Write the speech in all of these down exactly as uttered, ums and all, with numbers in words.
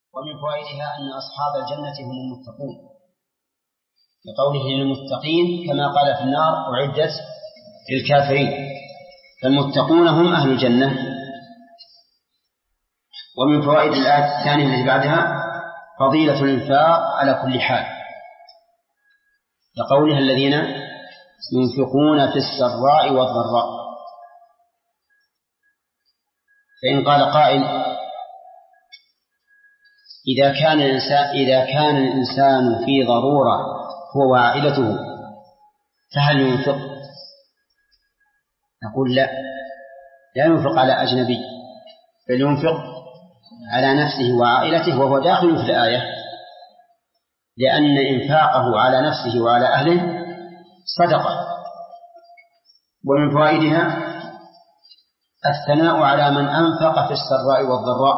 ومن فوائدها أن أصحاب الجنة هم المتقون، لقوله للمتقين كما قال في النار أعدت للكافرين، فالمتقون هم أهل الجنة. ومن فوائد الآية الثانية التي بعدها فضيلة الإنفاق على كل حال، لقولها الذين ينفقون في السراء والضراء. فإن قال قائل إذا كان الإنسان, إذا كان الإنسان في ضرورة هو وعائلته فهل ينفق؟ نقول لا، لا ينفق على أجنبي، بل ينفق على نفسه وعائلته، وهو داخل في الآية، لأن إنفاقه على نفسه وعلى أهله صدقة. ومن فوائدها الثناء على من أنفق في السراء والضراء،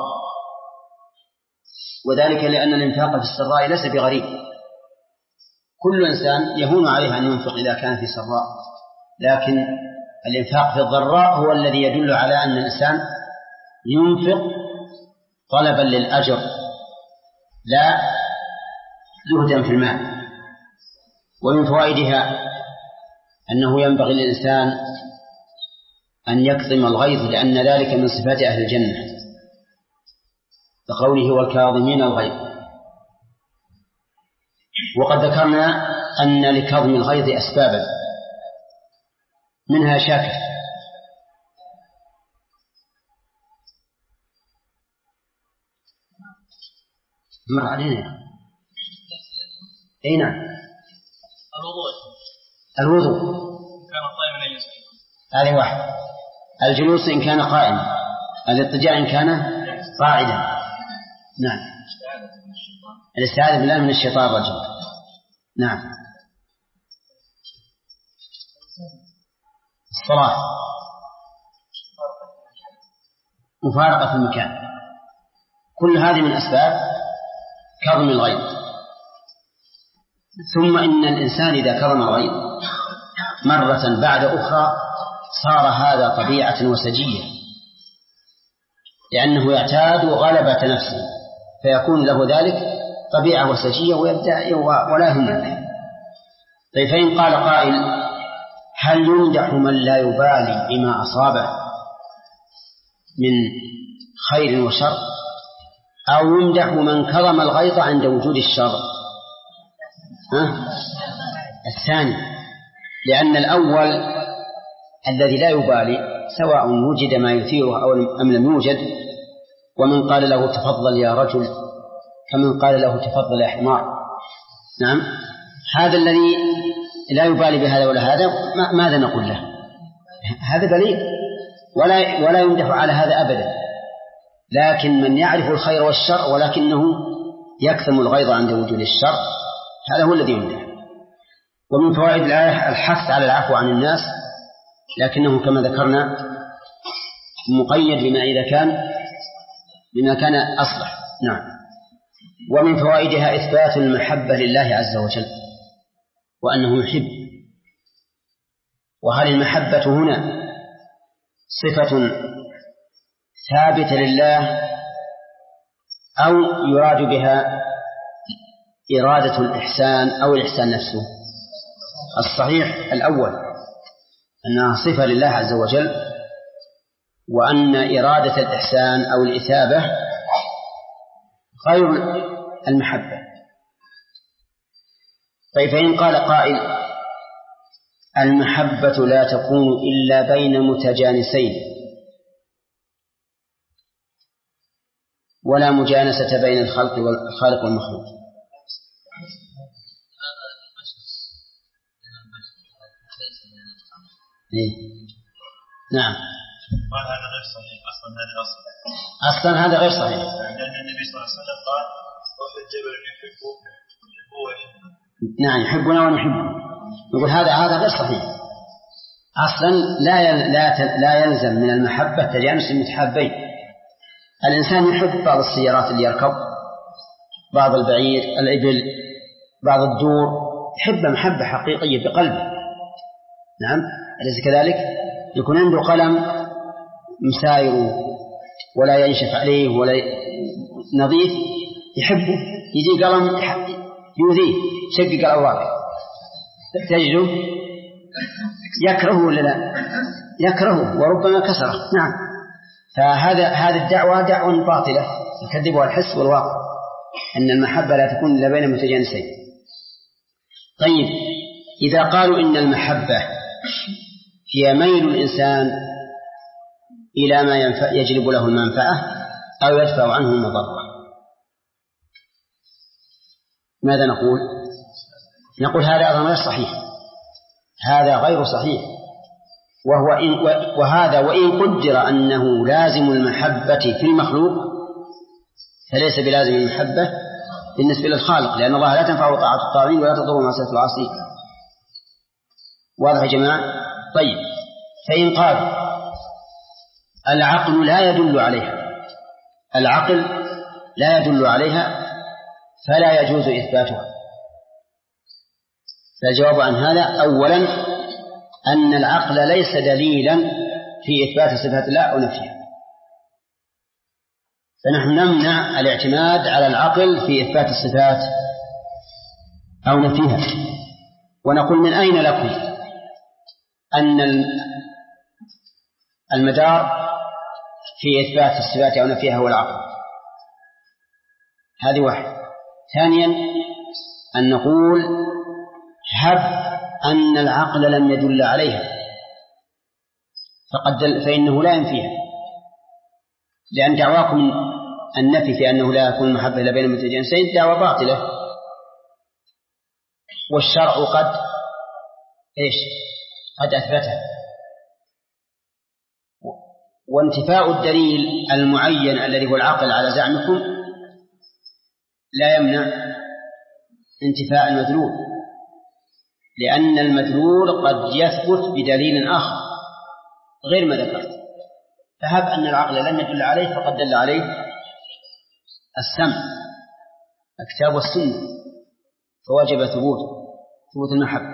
وذلك لأن الإنفاق في السراء ليس بغريب، كل إنسان يهون عليه أن ينفق إذا كان في سراء، لكن الإنفاق في الضراء هو الذي يدل على أن الإنسان ينفق طلبا للأجر لا زهدا في المال. ومن فوائدها أنه ينبغي للإنسان أن يكظم الغيظ، لأن ذلك من صفات أهل الجنة، كقوله والكاظمين الغيظ. وقد ذكرنا أن لكظم الغيظ أسبابا، منها شاكر، مر علينا أي نعم الوضوء الوضوء كان قائما أن يسجد، هذه واحد. الجلوس إن كان قائما، الاضطجاع إن كان قاعدا. نعم الاستعاذة بالله من الشيطان الرجيم. نعم الصلاة، مفارقة المكان، كل هذه من أسباب كظم الغيظ. ثم إن الإنسان إذا كظم الغيظ مرة بعد أخرى صار هذا طبيعة وسجية، لأنه يعتاد غلبة نفسه، فيكون له ذلك طبيعة وسجية ويبدأ ولا يهمه. طيب فإن قال قائل هل يمدح من لا يبالي بما أصابه من خير وشر، أو يمدح من كظم الغيظ عند وجود الشر؟ ها؟ الثاني، لأن الأول الذي لا يبالي سواء وجد ما يثيره أو أم لم يوجد، ومن قال له تفضل يا رجل كمن قال له تفضل يا حمار. نعم، هذا الذي لا يبالي بهذا ولا هذا ماذا نقول له؟ هذا بليغ ولا ولا يمدح على هذا أبدا. لكن من يعرف الخير والشر ولكنه يكتم الغيظ عند وجود الشر، هذا هو الذي يمدح. ومن فوائد الآية الحث على العفو عن الناس، لكنه كما ذكرنا مقيد بما إذا كان بما كان أصلح. نعم. ومن فوائدها إثبات المحبة لله عز وجل، وأنه يحب. وهل المحبة هنا صفة ثابتة لله أو يراد بها إرادة الإحسان أو الإحسان نفسه؟ الصحيح الأول أنها صفة لله عز وجل، وأن إرادة الإحسان أو الإثابة غير المحبة. طيب فإن قال قائل المحبة لا تكون إلا بين متجانسين، ولا مجانسة بين الخلق والخالق والمخلوق. إيه؟ نعم. هذا غير صحيح أصلا، هذا أصلا أصلا هذا غير صحيح، لأن النبي صلى الله عليه وسلم قال وفي الجبل يحبه يحبه ويحبه. نعم يحبنا ونحبه. نقول هذا هذا غير صحيح أصلا. لا لا لا يلزم من المحبة تجانس المتحابين. الإنسان يحب بعض السيارات اللي يركب، بعض البعير، الإبل، بعض الدور، يحب محبة حقيقية بقلبه. نعم أليس كذلك؟ يكون عنده قلم مساير ولا ينشف عليه ولا نظيف، يحبه، يجي قلم يؤذيه شقق الأوراق تجده يكرهه ولا لا؟ يكرهه وربما كسره. نعم. فهذا هذه الدعوة دعوة باطلة يكذبها الحس والواقع، أن المحبة لا تكون إلا بين متجانسين. طيب، إذا قالوا إن المحبة هي ميل الإنسان إلى ما ينفع يجلب له المنفعة أو يدفع عنه المضرة، ماذا نقول؟ نقول هذا أيضا غير صحيح، هذا غير صحيح. وهو إن وهذا وإن قدر أنه لازم المحبة في المخلوق فليس بلازم المحبة بالنسبة للخالق، لأن الله لا تنفع طاعة الطاغين ولا تضر معصية العاصين. واضح يا جماعة؟ طيب، فإن قال العقل لا يدل عليها العقل لا يدل عليها فلا يجوز إثباتها. فالجواب عن هذا أولا أن العقل ليس دليلا في إثبات صفات الله أو نفيها، فنحن نمنع الاعتماد على العقل في إثبات الصفات أو نفيها. ونقول من أين لكم أن المدار في إثبات الصفات أو نفيها هو العقل؟ هذه واحد. ثانيا أن نقول هب أن العقل لم يدل عليها فقد دل فإنه لا ينفيها، لأن دعواكم النفي في أنه لا يكون محبة إلا بين المتجانسين دعوة باطلة، والشرع قد إيش قد أثبتها. وانتفاء الدليل المعين الذي هو العقل على زعمكم لا يمنع انتفاء المدلول، لأن المدلول قد يثبت بدليل آخر غير ما ذكرت. فهب أن العقل لم يدل عليه فقد دل عليه السمع الكتاب والسنة، فوجب ثبوت ثبوت المحبة.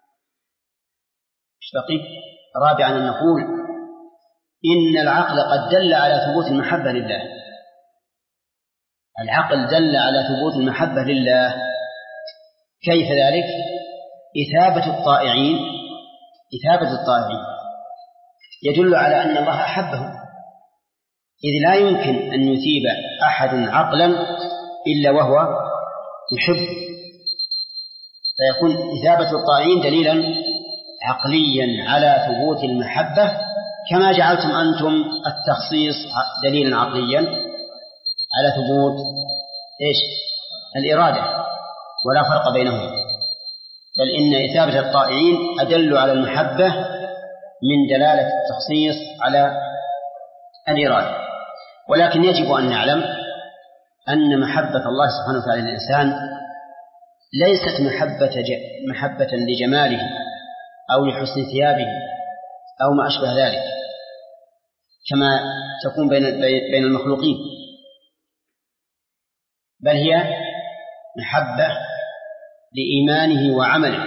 ايش بقي؟ رابعا أن نقول إن العقل قد دل على ثبوت المحبة لله. العقل دل على ثبوت المحبة لله. كيف ذلك؟ إثابة الطائعين إثابة الطائعين يدل على أن الله أحبه، إذ لا يمكن أن يثيب أحد عقلا إلا وهو يحب، فيكون إثابة الطائعين دليلا عقليا على ثبوت المحبة، كما جعلتم أنتم التخصيص دليلا عقليا على ثبوت إيش؟ الإرادة، ولا فرق بينهما، بل إن إثابة الطائعين أدل على المحبة من دلالة التخصيص على الإرادة. ولكن يجب أن نعلم أن محبة الله سبحانه وتعالى للإنسان ليست محبة, محبة لجماله أو لحسن ثيابه أو ما أشبه ذلك كما تكون بين بين المخلوقين، بل هي محبة لإيمانه وعمله.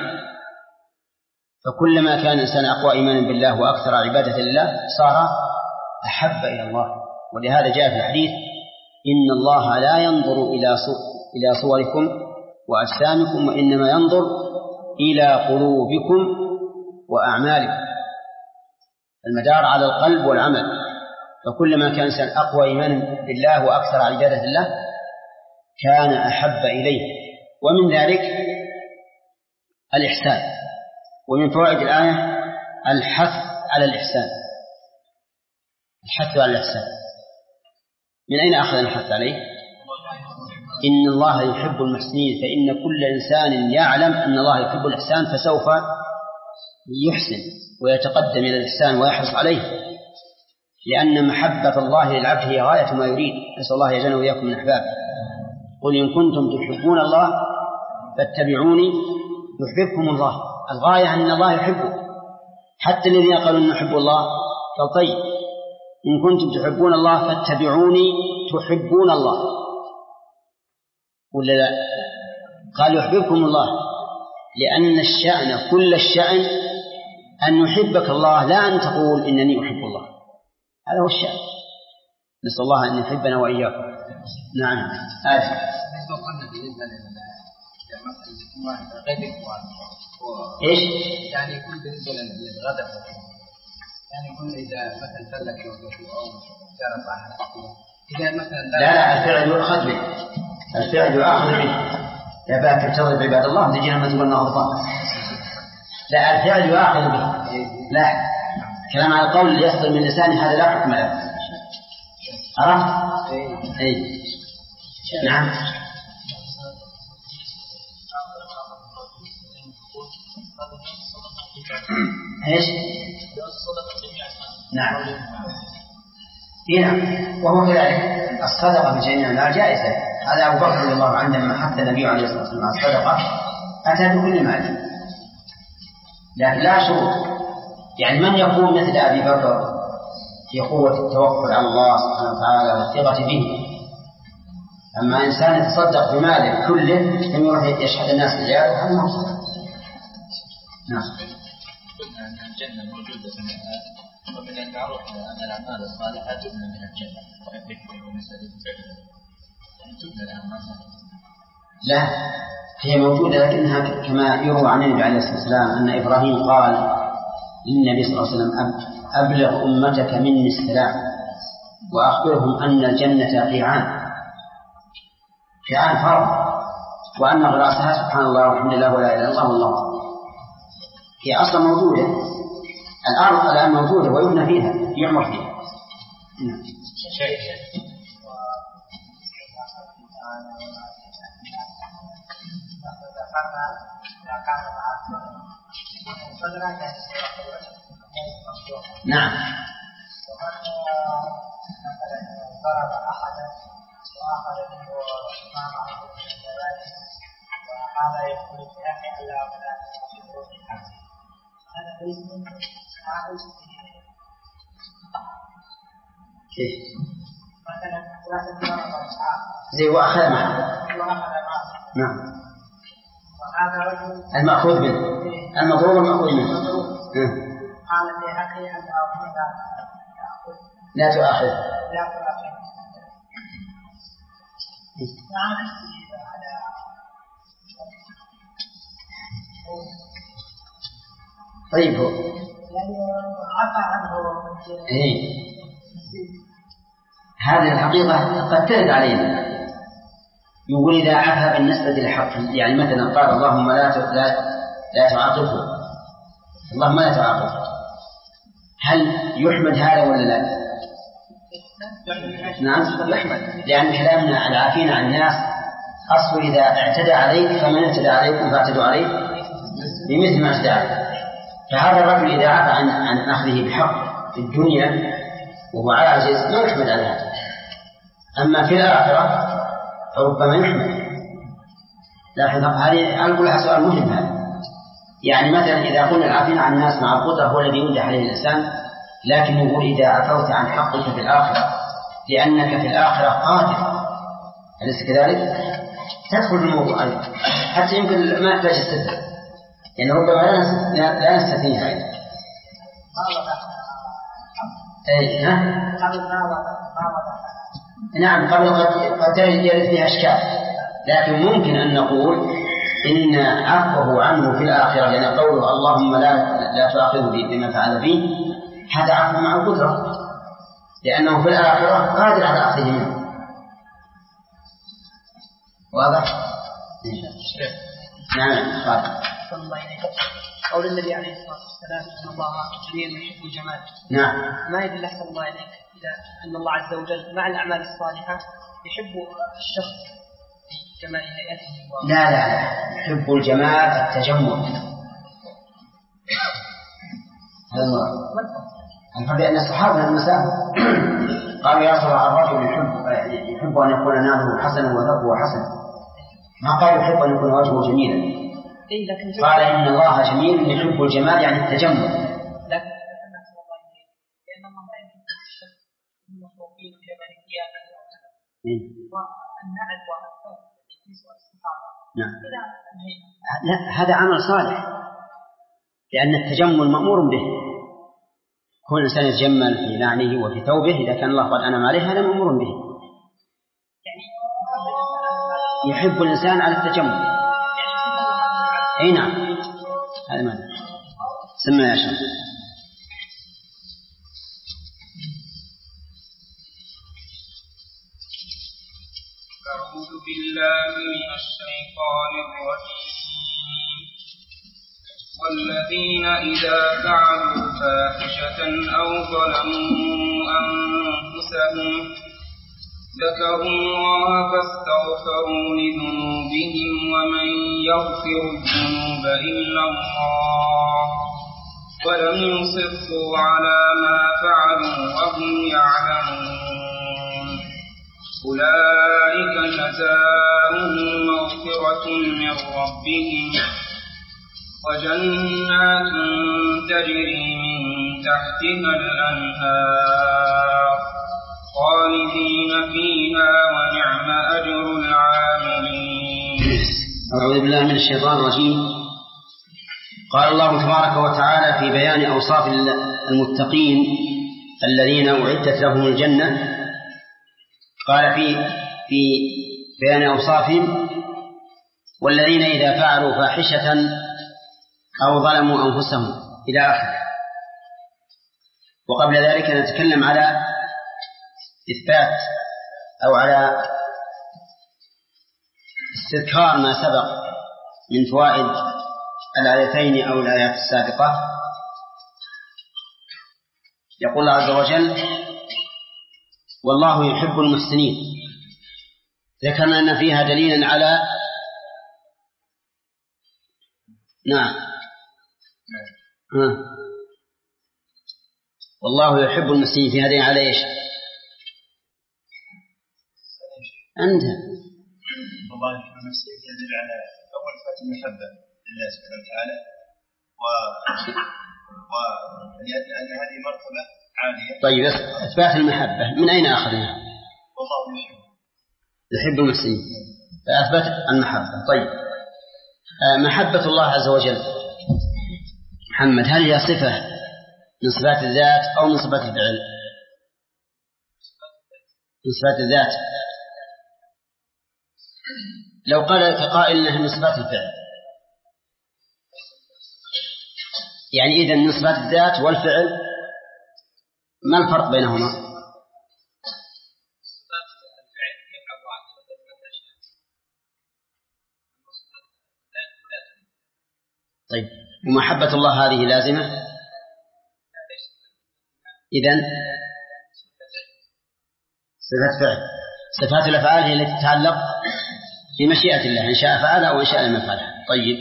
فكلما كان الإنسان أقوى إيمانا بالله وأكثر عبادة لله صار أحب إلى الله. ولهذا جاء في الحديث إن الله لا ينظر إلى صوركم وأجسامكم وإنما ينظر إلى قلوبكم وأعمالكم. المدار على القلب والعمل، فكلما كان الإنسان أقوى إيمانا بالله وأكثر عبادة الله كان أحب إليه. ومن ذلك الإحسان، ومن فوائد الآية الحث على الإحسان الحث على الإحسان. من أين أخذ الحث عليه؟ إن الله يحب المحسنين، فإن كل إنسان يعلم أن الله يحب الإحسان فسوف يحسن ويتقدم إلى الإحسان ويحرص عليه، لأن محبة الله للعبد هي غاية ما يريد. نسأل الله يجعلنا وإياكم من أحبابه. قل إن كنتم تحبون الله فاتبعوني يحببكم الله. الغاية أن الله يحبه. حتى الذين قالوا أن نحب الله قال طيب إن كنتم تحبون الله فاتبعوني تحبون الله، ولا لا؟ قال يحببكم الله، لأن الشأن كل الشأن أن يحبك الله، لا أن تقول إنني أحب الله. هذا هو الشأن. نسأل الله أن يحبنا وإياكم. نعم. آسف. إيش؟ يعني يكون بالنسبة للغداء، يعني يكون إذا مثلا سلك أو جرب على إذا مثلا لا لا الفعل يؤخذ به، الفعل يؤخذ به. يا باكر تضرب عباد الله نجينا ما تقولنا غضبان. لا الفعل يؤخذ به. لا كلام على القول اللي يصدر من لسانه هذا لا حكم له. عرفت؟ إيه. نعم. ايش؟ نعم. هنا وهو كذلك الصدقة بجميع المال جائزة. هذا أبو بكر رضي الله عنه لما حث النبي عليه الصلاة والسلام على الصدقة أتى بكل مال، لكن لا شروط. يعني من يكون مثل أبي بكر في قوة التوكل على الله سبحانه وتعالى والثقة به. أما إنسان يتصدق بماله كله ثم يروح يشهد الناس رجاله هذا ما هو. نعم. قلنا أن الجنة موجودة في الناس، ومن المعروف أن الأعمال الصالحة تبنى من الجنة ويذكر ومثل تبنى الأعمال. لا هي موجودة لكنها كما يروى عن النبي عليه الصلاة والسلام أن إبراهيم قال للنبي صلى الله عليه وسلم أبلغ أمتك مني السلام وأخبرهم أن الجنة قيعان قيعان فرض، وأن غراسها سبحان الله والحمد لله ولا إله إلا الله والله هي أصلا موجودة. الأرض الآن موجودة ويبنى فيها يعمر فيها. نعم. ضرب أحدا وآخر منه ما معه وهذا يقول في أخي ألا ولا يشعر بالحق. هذا ليس كيف؟ مثلا ثلاثة ضرب زي وأخذ معه. نعم. وهذا رجل المأخوذ به المضروب المأخوذ منه. قال في أخي ألا لا تؤاخذ. لا تؤاخذ. نعم. طيب هو يعني عفى عنه. إيه. هذه الحقيقة قد ترد علينا. يقول إذا عفى بالنسبة للحق، يعني مثلا قال اللهم لا لا لا تعاقبه، اللهم لا تعاقبه، هل يحمد هذا ولا لا؟ نعم يحمد، لأن كلامنا العافين عن الناس أصل إذا اعتدى عليك فمن اعتدى عليكم فاعتدوا عليه بمثل ما اعتدى عليه. فهذا الرجل إذا عفى عن عن أخذه بحق في الدنيا وهو عاجز ما يحمد على هذا. أما في الآخرة فربما يحمد. لاحظ هذه أقول لها سؤال مهم هذا. يعني مثلا إذا قلنا العافين عن الناس مع القدرة هو الذي يمدح عليه الإنسان، لكن نقول إذا عفوت عن حقك في الآخرة لأنك في الآخرة قادر، أليس كذلك؟ تدخل في الموضوع أيضا حتى يمكن ما يحتاج استدلال، لأن يعني ربما لا نستثنيها أيضا. أي ها؟ نعم قبل قد يرد فيها أشكال، لكن ممكن أن نقول إن عفوه عنه في الآخرة، لأن يعني قوله اللهم لا لا تؤاخذه بما فعل به هذا عفو مع القدرة، لأنه في الآخرة قادر على أخذه منه. واضح؟ نعم قادر. قول النبي عليه الصلاة والسلام أن الله جميل يحب الجمال. نعم. ما يدل أحسن الله إليك إذا أن الله عز وجل مع الأعمال الصالحة يحب الشخص بجمال هيئته و... لا لا لا يحب الجمال التجمل. هذا المراد. الفرق بين الصحابة والنساء قالوا يا صلاح الرجل يحب يحب أن يكون نامه حسنا وثوبه حسنا، ما قال يحب أن يكون وجهه جميلا. قال إن الله جميل يحب الجمال يعني التجمل. لكن لأن الله لا يحب الشخص المخلوقين بجمال القيامة والنعل والثوب يسوى الصحابة. نعم. لا هذا عمل صالح، لأن التجمل مأمور به. كل إنسان يتجمل في نعله وفي ثوبه إذا كان الله قد أنعم عليه هذا مأمور به. يحب الإنسان على التجمل. أي نعم هذا ماذا سمع يا شيخ. أعوذ بالله من الشيطان الرجيم. والذين إذا فعلوا فاحشة أو ظلموا أنفسهم ذكروا الله فاستغفروا لذنوبهم ومن يغفر الذنوب إلا الله ولم يصروا على ما فعلوا وهم يعلمون أولئك جزاؤهم مغفرة من ربهم وجنات تجري من تحتها الأنهار خالدين فيها ونعم أجر العاملين. أعوذ بالله من الشيطان الرجيم. قال الله تبارك وتعالى في بيان أوصاف المتقين الذين أعدت لهم الجنة، قال في في بيان أوصافهم: والذين إذا فعلوا فاحشة أو ظلموا أنفسهم إلى آخره. وقبل ذلك نتكلم على إثبات أو على استذكار ما سبق من فوائد الآيتين أو الآيات السابقة. يقول الله عز وجل: والله يحب المحسنين. ذكرنا أن فيها دليلا على نعم ها. والله يحب المحسنين في هذه على إيش؟ أنت والله يحب المحسنين يدل على أول صفة المحبة لله سبحانه وتعالى، و وأن هذه مرتبة عالية. طيب إثبات المحبة من أين أخذنا؟ والله يحب يحب المحسنين فأثبت المحبة. طيب محبة الله عز وجل محمد هل هي صفة من صفات الذات أو من صفات الفعل؟ من صفات الذات. لو قال كقائل إنها من صفات الفعل، يعني إذن من صفات الذات والفعل ما الفرق بينهما؟ طيب ومحبة الله هذه لازمة؟ إذن صفات فعل. صفات الأفعال هي التي تتعلق بمشيئة الله، إن شاء فعلها وإن شاء لم يفعلها. طيب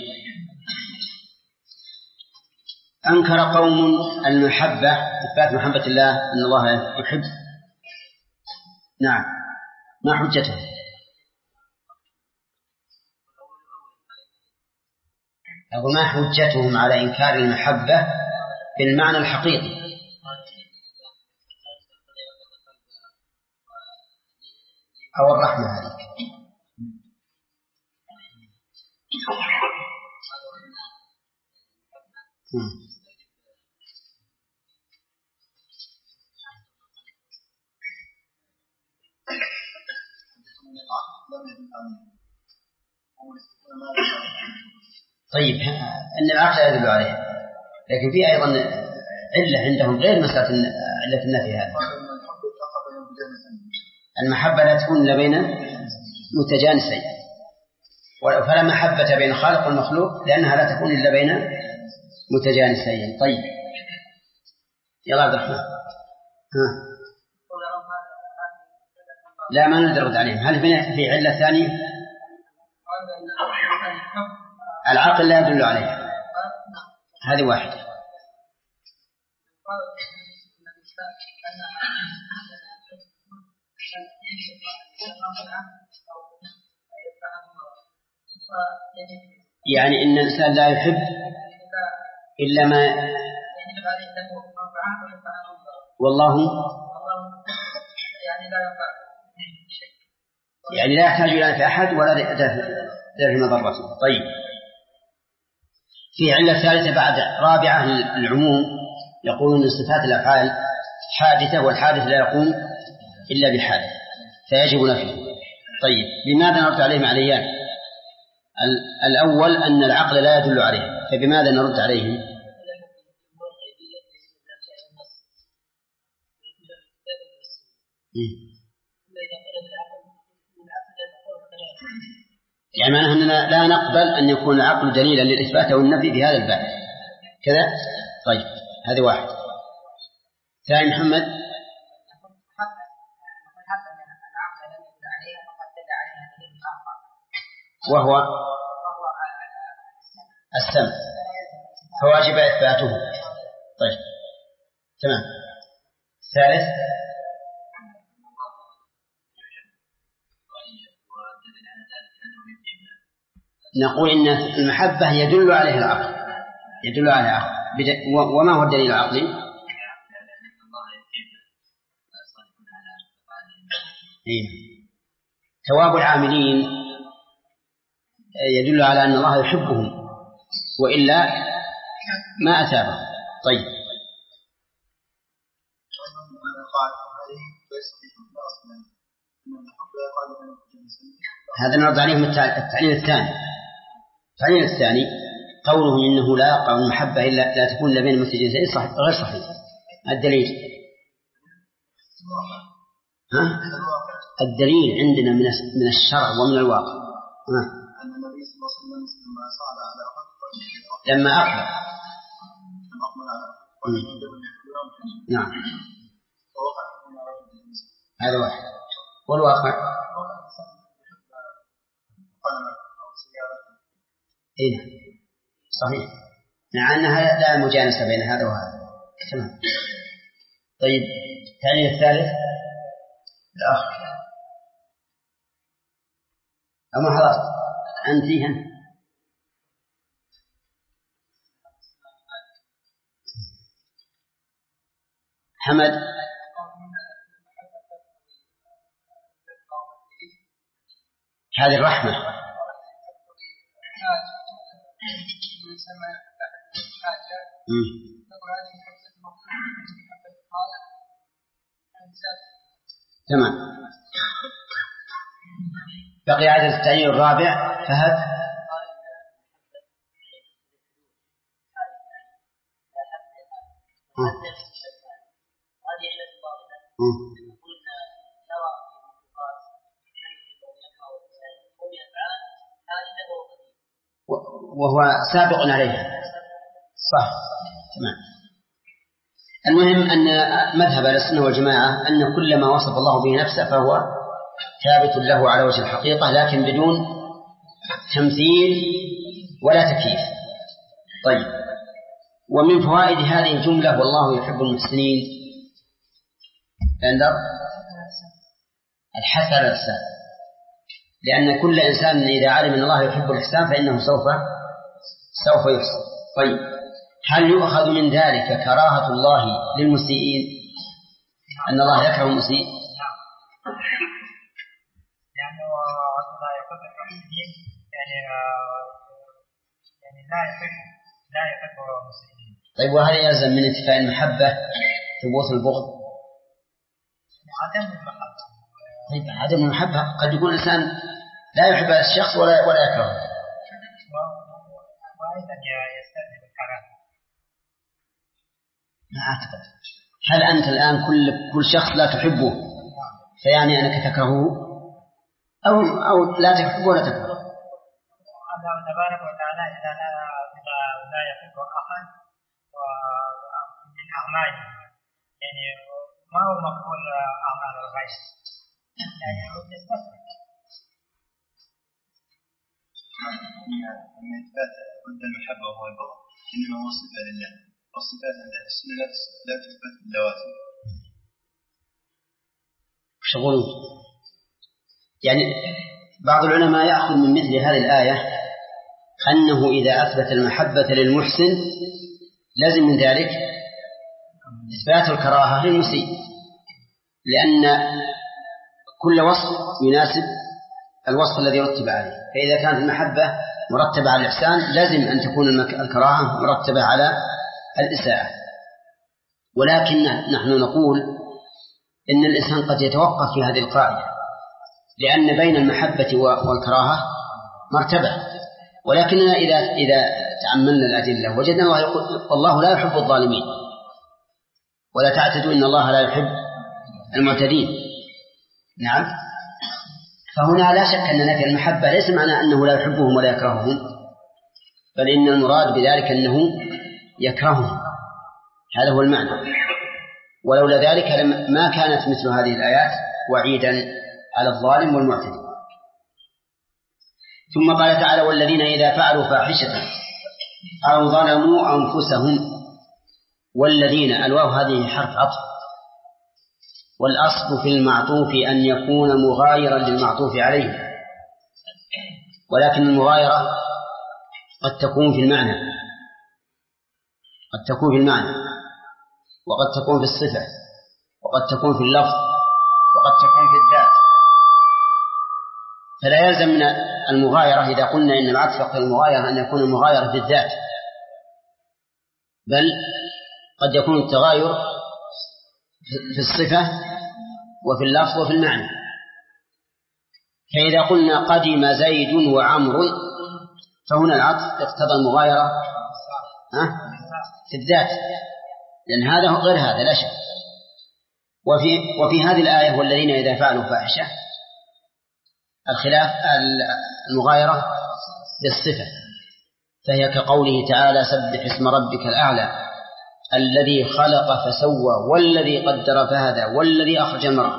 أنكر قوم المحبة، إثبات محبة الله أن الله يحب. نعم ما حجته؟ أو ما حجتهم على إنكار المحبة بالمعنى الحقيقي؟ أو الرحمة هذه؟ طيب أن العقل يدل عليه، لكن في أيضا علة عندهم غير مسألة علة النفي. هذا المحبة لا تكون إلا بين متجانسين، فلا محبة بين الخالق والمخلوق لأنها لا تكون إلا بين متجانسين. طيب يلا عبد الرحمن. ها. لا ما ندرد عليهم. هل في علة ثانية؟ العقل لا يدل عليها، هذه واحدة. يعني إن الإنسان لا يحب إلا ما والله يعني لا يحتاج إلى نفع أحد ولا دافع مضرته. طيب في علة ثالثة بعد رابعة العموم يقولون أن صفات الأفعال حادثة، والحادث لا يقوم إلا بحادث فيجب نفيه. طيب بماذا نرد عليهم عليان؟ الأول أن العقل لا يدل عليه، فبماذا نرد عليهم؟ يعني معنى أننا لا نقبل أن يكون العقل دليلا للإثبات أو النفي في هذا الباب كذا. طيب هذه واحد. ثاني محمد وهو السمع فواجب إثباته. طيب تمام. ثالث نقول إن المحبة يدل عليه العقل، يدل على العقل. وما هو الدليل العقلي؟ إيه؟ ثواب العاملين يدل على أن الله يحبهم، وإلا ما أثابهم. طيب هذا نرد عليهم التعليل الثاني. التعليل الثاني قوله إنه لا يقع المحبة إلا لا تكون إلا بين المتجنسين صحيح غير صحيح. الدليل ها؟ الدليل عندنا من من الشرع ومن الواقع. ها؟ أن النبي صلى الله عليه وسلم لما صعد على أحد لما أقبل لما أقبل على نعم هذا واحد. والواقع إيه صحيح، مع أنها لا مجانسة بين هذا وهذا. تمام. طيب الثاني الثالث الأخ أما خلاص أنت هن حمد هذه الرحمة تمام. بقي عدد التعيين الرابع. فهد وهو سابق عليها صح. تمام. المهم أن مذهب السنة والجماعة أن كل ما وصف الله به نفسه فهو ثابت له على وجه الحقيقة، لكن بدون تمثيل ولا تكييف. طيب ومن فوائد هذه الجملة والله يحب المحسنين عند الحث على الإحسان، لأن كل إنسان إذا علم أن الله يحب الإحسان فإنه سوف سوف يحسن. طيب هل يؤخذ من ذلك كراهة الله للمسيئين، أن الله يكره المسيء؟ يعني الله يحب المسيئين يعني يعني لا يحب لا يحب المسيئين. طيب وهل يلزم من انتفاء المحبة ثبوت البغض؟ عدم المحبة. طيب عدم المحبة قد يكون الإنسان لا يحب الشخص ولا ولا يكرهه. وأيضا يستلزم الكراهة. ما أعتقد. هل أنت الآن كل كل شخص لا تحبه فيعني أنك تكرهه أو أو لا تحبه ولا تكرهه؟ الله تبارك وتعالى إذا لا إذا لا يحب أحد ومن أعماله يعني ما هو مقبول أعمال الغير يعني يستثنى. من إثبات ضد المحبة وهو البغض إنما هو صفة لله، والصفات عند السنة لا تثبت باللوازم. شغل يعني بعض العلماء يأخذ من مثل هذه الآية أنه إذا أثبت المحبة للمحسن لازم من ذلك إثبات الكراهة للمسيء، لأن كل وصف يناسب الوصف الذي رتب عليه. فإذا كانت المحبة مرتبة على الإحسان لازم أن تكون الكراهة مرتبة على الإساءة. ولكن نحن نقول إن الإنسان قد يتوقف في هذه القاعدة، لأن بين المحبة والكراهة مرتبة، ولكننا إذا إذا تأملنا الأدلة وجدنا الله يقول والله لا يحب الظالمين ولا تعتدوا إن الله لا يحب المعتدين. نعم، فهنا لا شك أن نفي المحبة ليس معنى أنه لا يحبهم ولا يكرههم، بل إن المراد بذلك أنه يكرههم، هذا هو المعنى. ولولا ذلك ما كانت مثل هذه الآيات وعيدا على الظالم والمعتدي. ثم قال تعالى والذين إذا فعلوا فاحشة أو ظلموا أنفسهم. والذين الواو هذه حرف عطف، والأصل في المعطوف أن يكون مغايرا للمعطوف عليه، ولكن المغايرة قد تكون في المعنى قد تكون في المعنى وقد تكون في الصفة وقد تكون في اللفظ وقد تكون في الذات. فلا يلزم من المغايرة إذا قلنا إن العطف يقتضي المغايرة أن يكون المغايرة في الذات، بل قد يكون التغاير في الصفة وفي اللفظ وفي المعنى. فإذا قلنا قدم زيد وعمر فهنا العطف اقتضى المغايرة في الذات، لأن هذا غير هذا لا شك. وفي, وفي هذه الآية والذين إذا فعلوا فاحشة الخلاف المغايرة بالصفة، فهي كقوله تعالى سبح اسم ربك الأعلى الذي خلق فسوى والذي قدر فهدى والذي أخرج المرعى.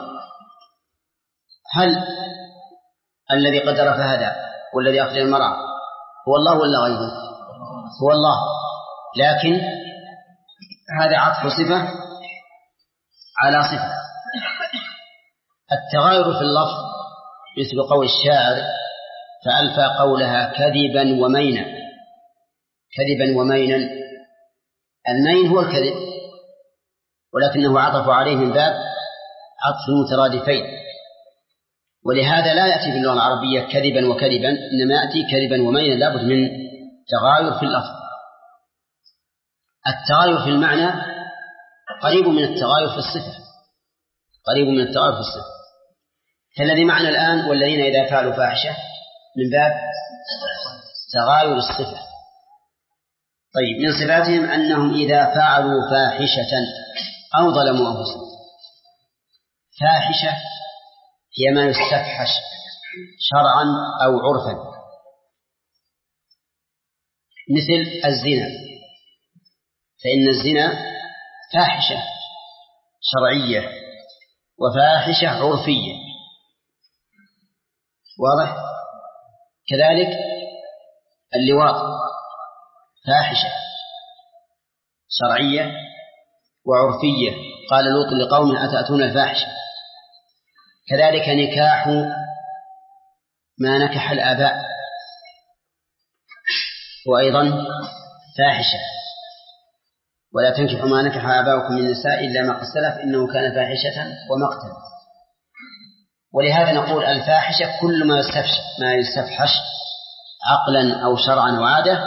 هل الذي قدر فهدى والذي أخرج المرعى هو الله ولا غيره؟ هو الله، لكن هذا عطف صفة على صفة. التغاير في اللفظ مثل قول الشاعر فألفى قولها كذبا ومينا. كذبا ومينا، المين هو الكذب، ولكنه عطف عليه من باب عطف المترادفين، ولهذا لا يأتي باللغة العربية كذبا وكذبا، إنما يأتي كذبا ومينا، لابد من تغاير في اللفظ. التغاير في المعنى قريب من التغاير في الصفة قريب من التغاير في الصفة فالذي معنا الآن والذين إذا فعلوا فاحشة من باب تغاير الصفة. طيب، من صفاتهم أنهم إذا فعلوا فاحشة أو ظلموا أنفسهم. فاحشة هي ما يستفحش شرعا أو عرفا، مثل الزنا، فإن الزنا فاحشة شرعية وفاحشة عرفية، واضح؟ كذلك اللواط فاحشة شرعية وعرفية، قال لوط لقومه أتأتون الفاحشة. كذلك نكاح ما نكح الآباء وأيضا فاحشة، ولا تنكحوا ما نكح آباؤكم من النساء إلا ما قد سلف إنه كان فاحشة ومقتا. ولهذا نقول الفاحشة كل ما يستفحش ما يستفحش عقلا أو شرعا وعادة،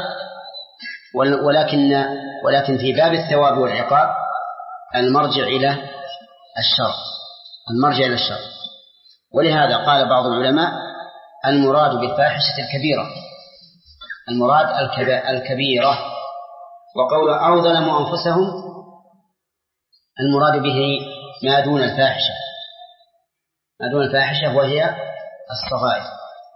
ولكن ولكن في باب الثواب والعقاب المرجع إلى الشر المرجع إلى الشر ولهذا قال بعض العلماء المراد بالفاحشة الكبيرة المراد الكبيرة وقول أو ظلموا أنفسهم المراد به ما دون الفاحشة ما دون الفاحشة وهي الصغائر.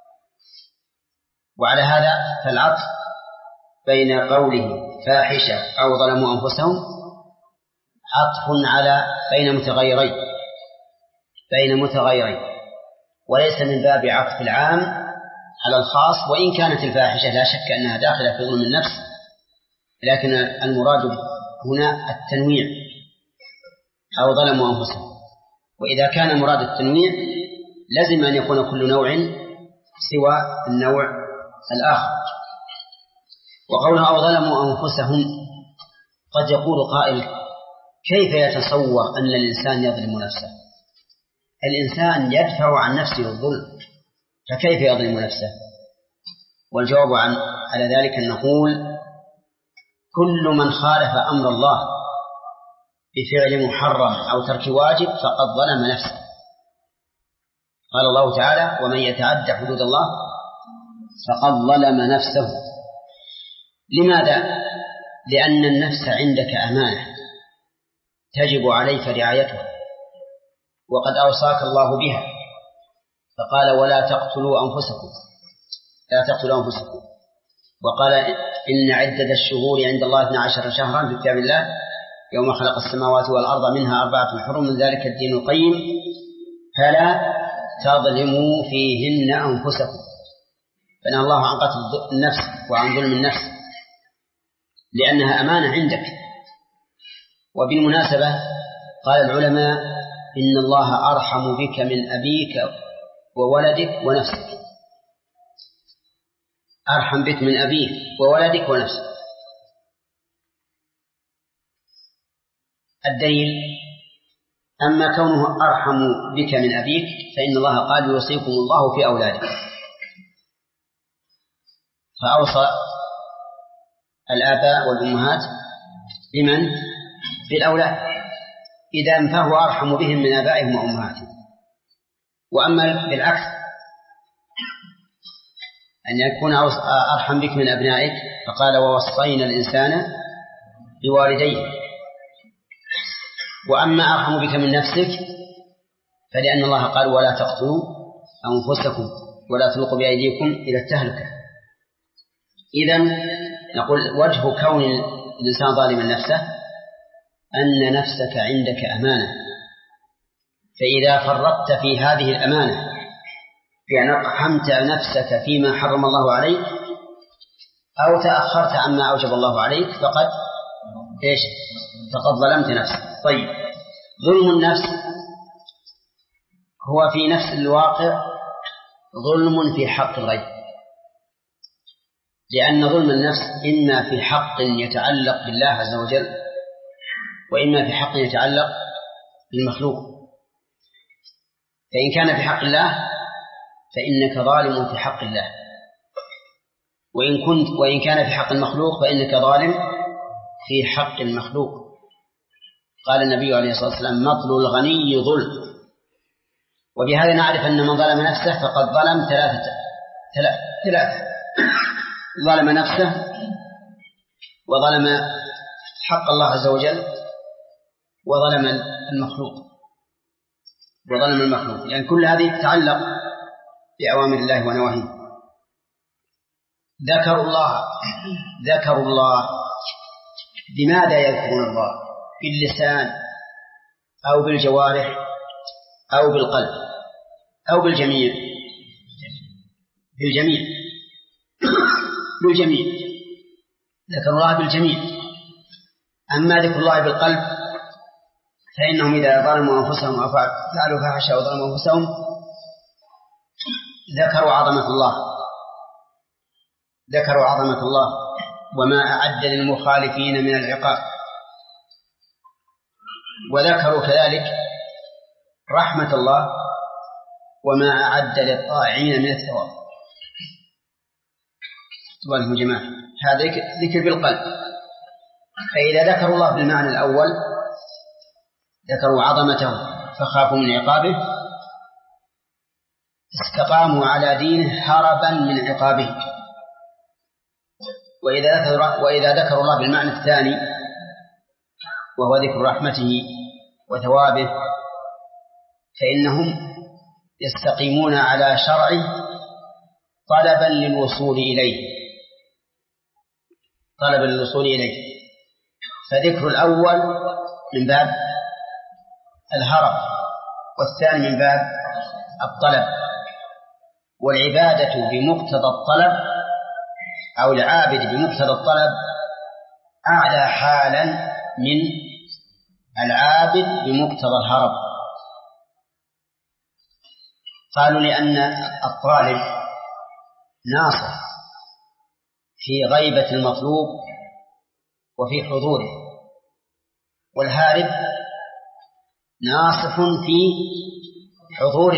وعلى هذا فالعطف بين قوله فاحشة أو ظلموا أنفسهم عطف على بين متغيرين بين متغيرين وليس من باب عطف العام على الخاص، وإن كانت الفاحشة لا شك أنها داخلة في ظلم النفس، لكن المراد هنا التنويع أو ظلموا أنفسهم. وإذا كان المراد التنويع لازم أن يكون كل نوع سوى النوع الآخر. وقولها أو ظلموا أنفسهم قد يقول قائل كيف يتصور أن الإنسان يظلم نفسه؟ الإنسان يدفع عن نفسه الظلم، فكيف يظلم نفسه؟ والجواب عن على ذلك أن نقول كل من خالف أمر الله بفعل محرم أو ترك واجب فقد ظلم نفسه. قال الله تعالى: ومن يتعد حدود الله فقد ظلم نفسه. لماذا؟ لأن النفس عندك أمانة تجب عليك رعايتها، وقد أوصاك الله بها، فقال: ولا تقتلوا أنفسكم لا تقتلوا أنفسكم وقال: إن عدة الشهور عند الله اثنا عشر شهرا في كتاب الله يوم خلق السماوات والأرض منها أربعة حرم من ذلك الدين القيم فلا تظلموا فيهن أنفسكم. فنهى الله عن قتل النفس وعن ظلم النفس لأنها أمانة عندك. وبالمناسبة قال العلماء: إن الله أرحم بك من أبيك وولدك ونفسك، أرحم بك من أبيك وولدك ونفسك. الدليل: أما كونه أرحم بك من أبيك فإن الله قال: يوصيكم الله في أولادكم، فأوصى الآباء والأمهات بمن؟ بالأولاد، إذا فهو أرحم بهم من آبائهم وأمهاتهم. وأما بالعكس أن يكون أرحم بك من أبنائك فقال: ووصينا الإنسان بوالديه. وأما أرحم بك من نفسك فلأن الله قال: ولا تقتلوا أنفسكم ولا تلقوا بأيديكم إلى التهلكة. إذن نقول وجه كون الإنسان ظالما نفسه أن نفسك عندك أمانة، فإذا فرطت في هذه الأمانة بأن أقحمت نفسك فيما حرم الله عليك أو تأخرت عما أوجب الله عليك فقد إيش؟ فقد ظلمت نفسك. طيب، ظلم النفس هو في نفس الواقع ظلم في حق الغير، لأن ظلم النفس إما في حق يتعلق بالله عز وجل وإما في حق يتعلق بالمخلوق. فإن كان في حق الله فإنك ظالم في حق الله، وإن كنت وإن كان في حق المخلوق فإنك ظالم في حق المخلوق. قال النبي عليه الصلاة والسلام: مطل الغني ظلم. وبهذا نعرف أن من ظلم نفسه فقد ظلم ثلاثة ثلاثة ظلم نفسه وظلم حق الله عز وجل وظلم المخلوق وظلم المخلوق لأن يعني كل هذه تتعلق بأوامر الله ونواهيه. ذكروا الله ذكروا الله بماذا يذكرون الله؟ باللسان أو بالجوارح أو بالقلب أو بالجميع؟ بالجميع بالجميع ذكر الله بالجميع. أما ذكر الله بالقلب فإنهم إذا ظلموا أنفسهم أو فعلوا فاحشة أو ظلموا أنفسهم ذكروا عظمة الله ذكروا عظمة الله وما أعد للمخالفين من العقاب، وذكروا كذلك رحمة الله وما أعد للطاعين من الثواب. والهم جماعة، هذا ذكر بالقلب. فإذا ذكروا الله بالمعنى الأول ذكروا عظمته فخافوا من عقابه، استقاموا على دينه هربا من عقابه. وإذا ذكر وإذا ذكروا الله بالمعنى الثاني وهو ذكر رحمته وثوابه فإنهم يستقيمون على شرعه طلبا للوصول إليه طلبا للوصول إليه فذكر الأول من باب الهرب والثاني من باب الطلب. والعبادة بمقتضى الطلب أو العابد بمقتضى الطلب أعلى حالا من العابد بمقتضى الهرب. قالوا لأن الطالب ناصح في غيبة المطلوب وفي حضوره، والهارب ناصح في حضور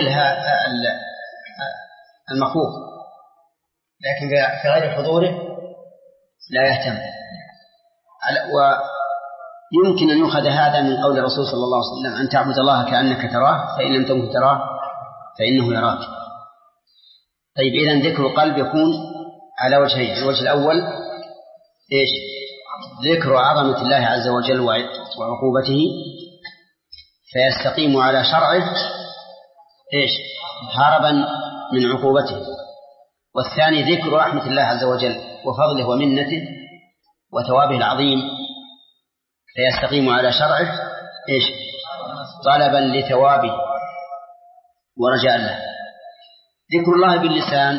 المخوف لكن في غير حضوره لا يهتم. يمكن أن يؤخذ هذا من قول الرسول صلى الله عليه وسلم أن تعبد الله كأنك تراه فإن لم تكن تراه فإنه يراك. طيب إذن ذكر القلب يكون على وجهين. الوجه الأول إيش؟ ذكر عظمة الله عز وجل وعقوبته فيستقيم على شرعه إيش؟ هربا من عقوبته. والثاني ذكر رحمة الله عز وجل وفضله ومنته وثوابه العظيم فيستقيم على شرعه إيش؟ طلبا لثوابه ورجاء له. ذكر الله باللسان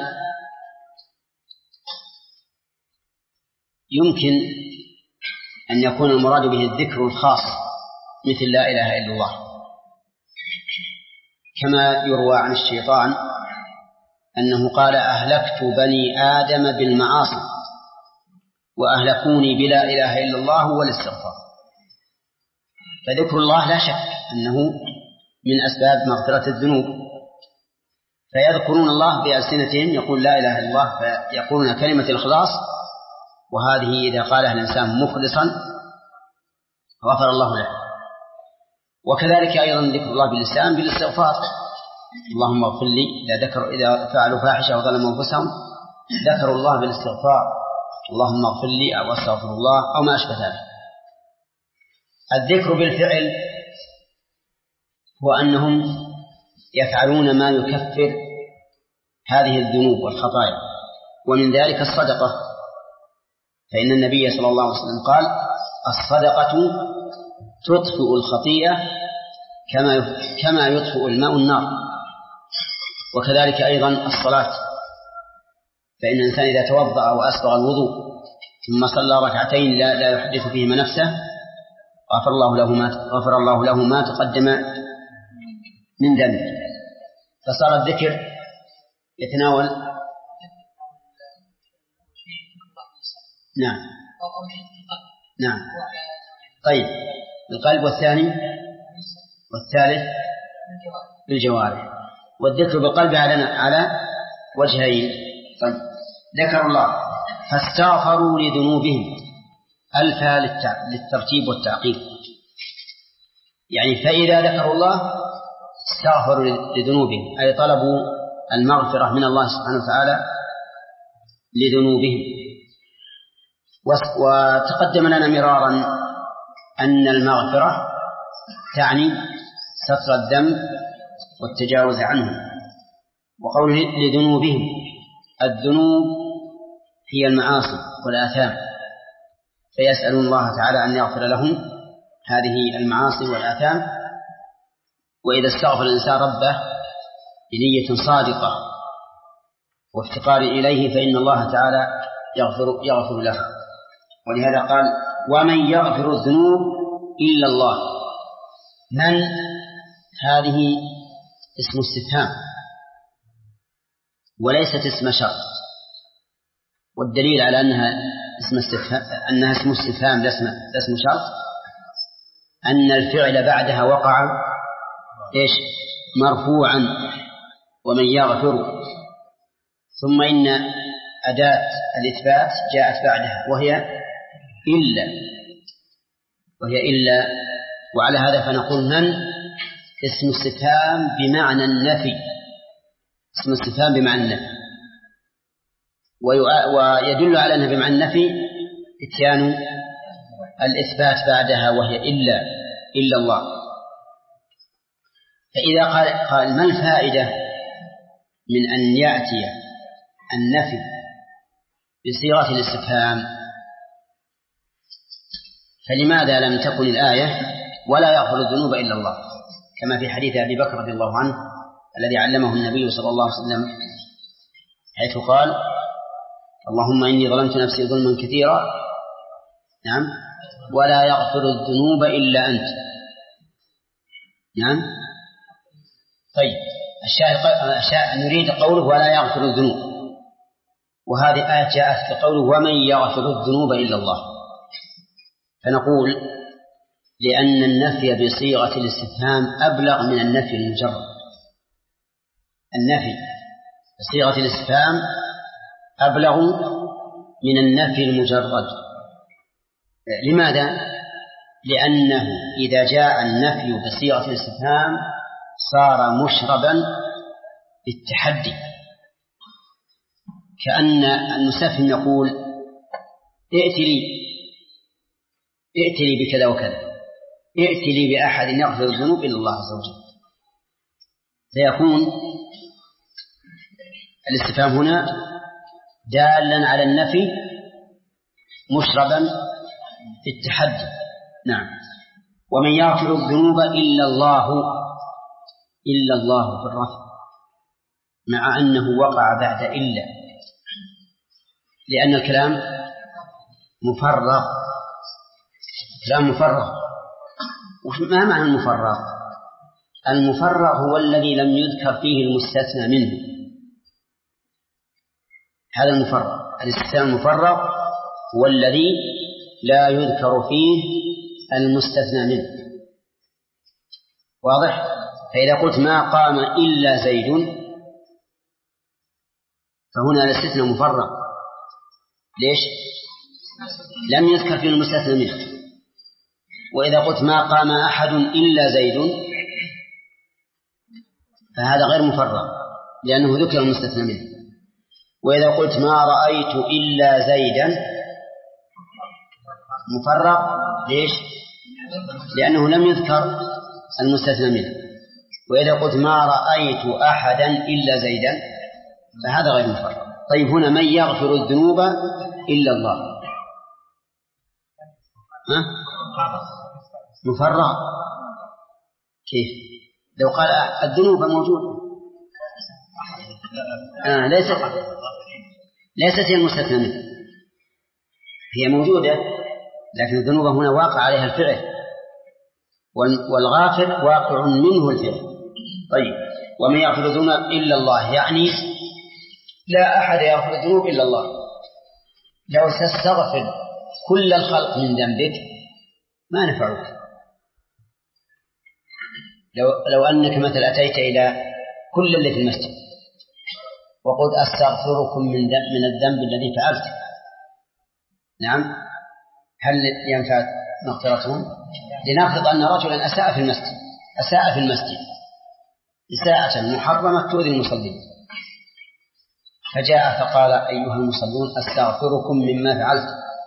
يمكن أن يكون المراد به الذكر الخاص مثل لا إله إلا الله، كما يروى عن الشيطان أنه قال أهلكت بني آدم بالمعاصي وأهلكوني بلا إله إلا الله والاستغفار. فذكر الله لا شك أنه من أسباب مغفرة الذنوب، فيذكرون الله بألسنتهم يقول لا إله إلا الله فيقولون كلمة الإخلاص، وهذه إذا قالها الإنسان مخلصا غفر الله له. وكذلك أيضا ذكر الله باللسان بالاستغفار، اللهم اغفر لي إذا ذكر إذا فعلوا فاحشة وظلموا أنفسهم ذكروا الله بالاستغفار، اللهم اغفر لي أو أستغفر الله أو ما أشبه ذلك. الذكر بالفعل هو أنهم يفعلون ما يكفر هذه الذنوب والخطايا، ومن ذلك الصدقة، فإن النبي صلى الله عليه وسلم قال الصدقة تطفئ الخطيئة كما كما يطفئ الماء النار. وكذلك أيضا الصلاة، فإن الإنسان إذا توضأ وأسبغ الوضوء ثم صلى ركعتين لا, لا يحدث فيهما نفسه غفر الله له ما غفر الله له ما تقدم من ذنبه. فصار الذكر يتناول نعم نعم طيب القلب، والثاني والثالث بالجوارح. والذكر بالقلب على على وجهين. طيب ذكر الله فاستغفروا لذنوبهم، ألفا للترتيب والتعقيب، يعني فإذا ذكروا الله استغفروا لذنوبهم أي طلبوا المغفرة من الله سبحانه وتعالى لذنوبهم. وتقدم لنا مرارا أن المغفرة تعني ستر الذنب والتجاوز عنه. وقوله لذنوبهم، الذنوب هي المعاصي والآثام، فيسألون الله تعالى أن يغفر لهم هذه المعاصي والآثام. وإذا استغفر الإنسان ربه بنية صادقة وافتقار إليه فإن الله تعالى يغفر, يغفر له. ولهذا قال ومن يغفر الذنوب إلا الله. من هذه اسم استفهام وليست اسم شرط، والدليل على أنها اسم استفهام أنها اسم استفهام لا اسم شرط أن الفعل بعدها وقع إيش مرفوعا ومن يغفر، ثم إن أداة الإثبات جاءت بعدها وهي إلا وهي إلا وعلى هذا فنقول من اسم استفهام بمعنى النفي، اسم استفهام بمعنى النفي، ويدل على أنها بمعنى النفي إتيان الإثبات بعدها وهي إلا إلا الله. فإذا قال, قال ما الفائدة من أن يأتي النفي بصيغة الاستفهام؟ فلماذا لم تكن الآية ولا يغفر الذنوب إلا الله كما في حديث أبي بكر رضي الله عنه الذي علمه النبي صلى الله عليه وسلم حيث قال اللهم إني ظلمت نفسي ظلما كثيرا نعم ولا يغفر الذنوب إلا أنت. نعم طيب الشاهد نريد قوله ولا يغفر الذنوب، وهذه آية جاءت في قوله ومن يغفر الذنوب إلا الله. فنقول لأن النفي بصيغة الاستفهام أبلغ من النفي المجرد. النفي بصيغة الاستفهام أبلغ من النفي المجرد. لماذا؟ لأنه إذا جاء النفي بصيغة الاستفهام صار مشربا بالتحدي، كأن المستفهم يقول ائت لي ائت لي بكذا وكذا، ائت لي بأحد يغفر الذنوب إلا الله عز وجل. فيكون الاستفهام هنا دالا على النفي مشربا بالتحدي. نعم. ومن يغفر الذنوب إلا الله، إلا الله في الرفع، مع أنه وقع بعد إلا، لأن الكلام مفرغ، كلام مفرغ. ما معنى المفرغ؟ المفرغ هو الذي لم يذكر فيه المستثنى منه، هذا المفرغ. الاستثناء المفرغ هو الذي لا يذكر فيه المستثنى منه. واضح؟ فإذا قلت ما قام إلا زيد فهنا الاستثناء مفرغ. ليش؟ لم يذكر فيه المستثنى منه. وإذا قلت ما قام أحد إلا زيد فهذا غير مفرغ لأنه ذكر المستثنى منه. وإذا قلت ما رأيت إلا زيدا مفرغ. ليش؟ لأنه لم يذكر المستثنى منه. وإذا قلت ما رأيت أحدا إلا زيدا فهذا غير مفرغ. طيب هنا من يغفر الذنوب إلا الله، ها؟ مفرغ. كيف؟ لو قال الذنوب موجودة آه ليست ليست هي المستثنى منه، هي موجودة لكن الذنوب هنا واقع عليها الفعل، والغافر واقع منه الفعل. طيب ومن يغفر الذنوب إلا الله يعني لا أحد يغفر الذنوب إلا الله. لو تستغفر كل الخلق من ذنبك ما نفعك. لو, لو أنك مثل أتيت إلى كل اللي في المسجد وقلت أستغفركم من, من الذنب الذي فعلت، نعم، هل ينفع مغفرتهم؟ لنفرض أن رجلا أساء في المسجد أساء في المسجد إساءة محرمة تؤذي المصلين، فجاء فقال أيها المصلون أستغفركم مما فعلت،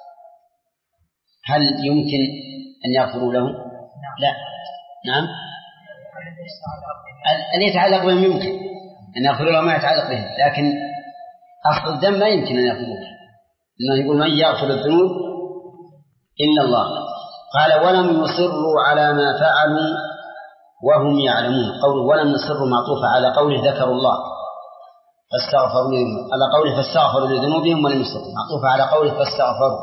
هل يمكن أن يغفروا له؟ لا. نعم، أن يتعلق بهم يمكن أن يغفروا له ما يتعلق بهم، لكن أصل الذنب لا يمكن أن يغفروا له، إنه يقول من يغفر الذنوب إلا الله. قال ولم يصروا على ما فعلوا وهم يعلمون. قوله ولم يصروا معطوفة على قوله ذكروا الله فاستغفروا لذنوبهم، على قوله فاستغفروا لذنوبهم ولم يصروا، معطوفة على قوله فاستغفروا.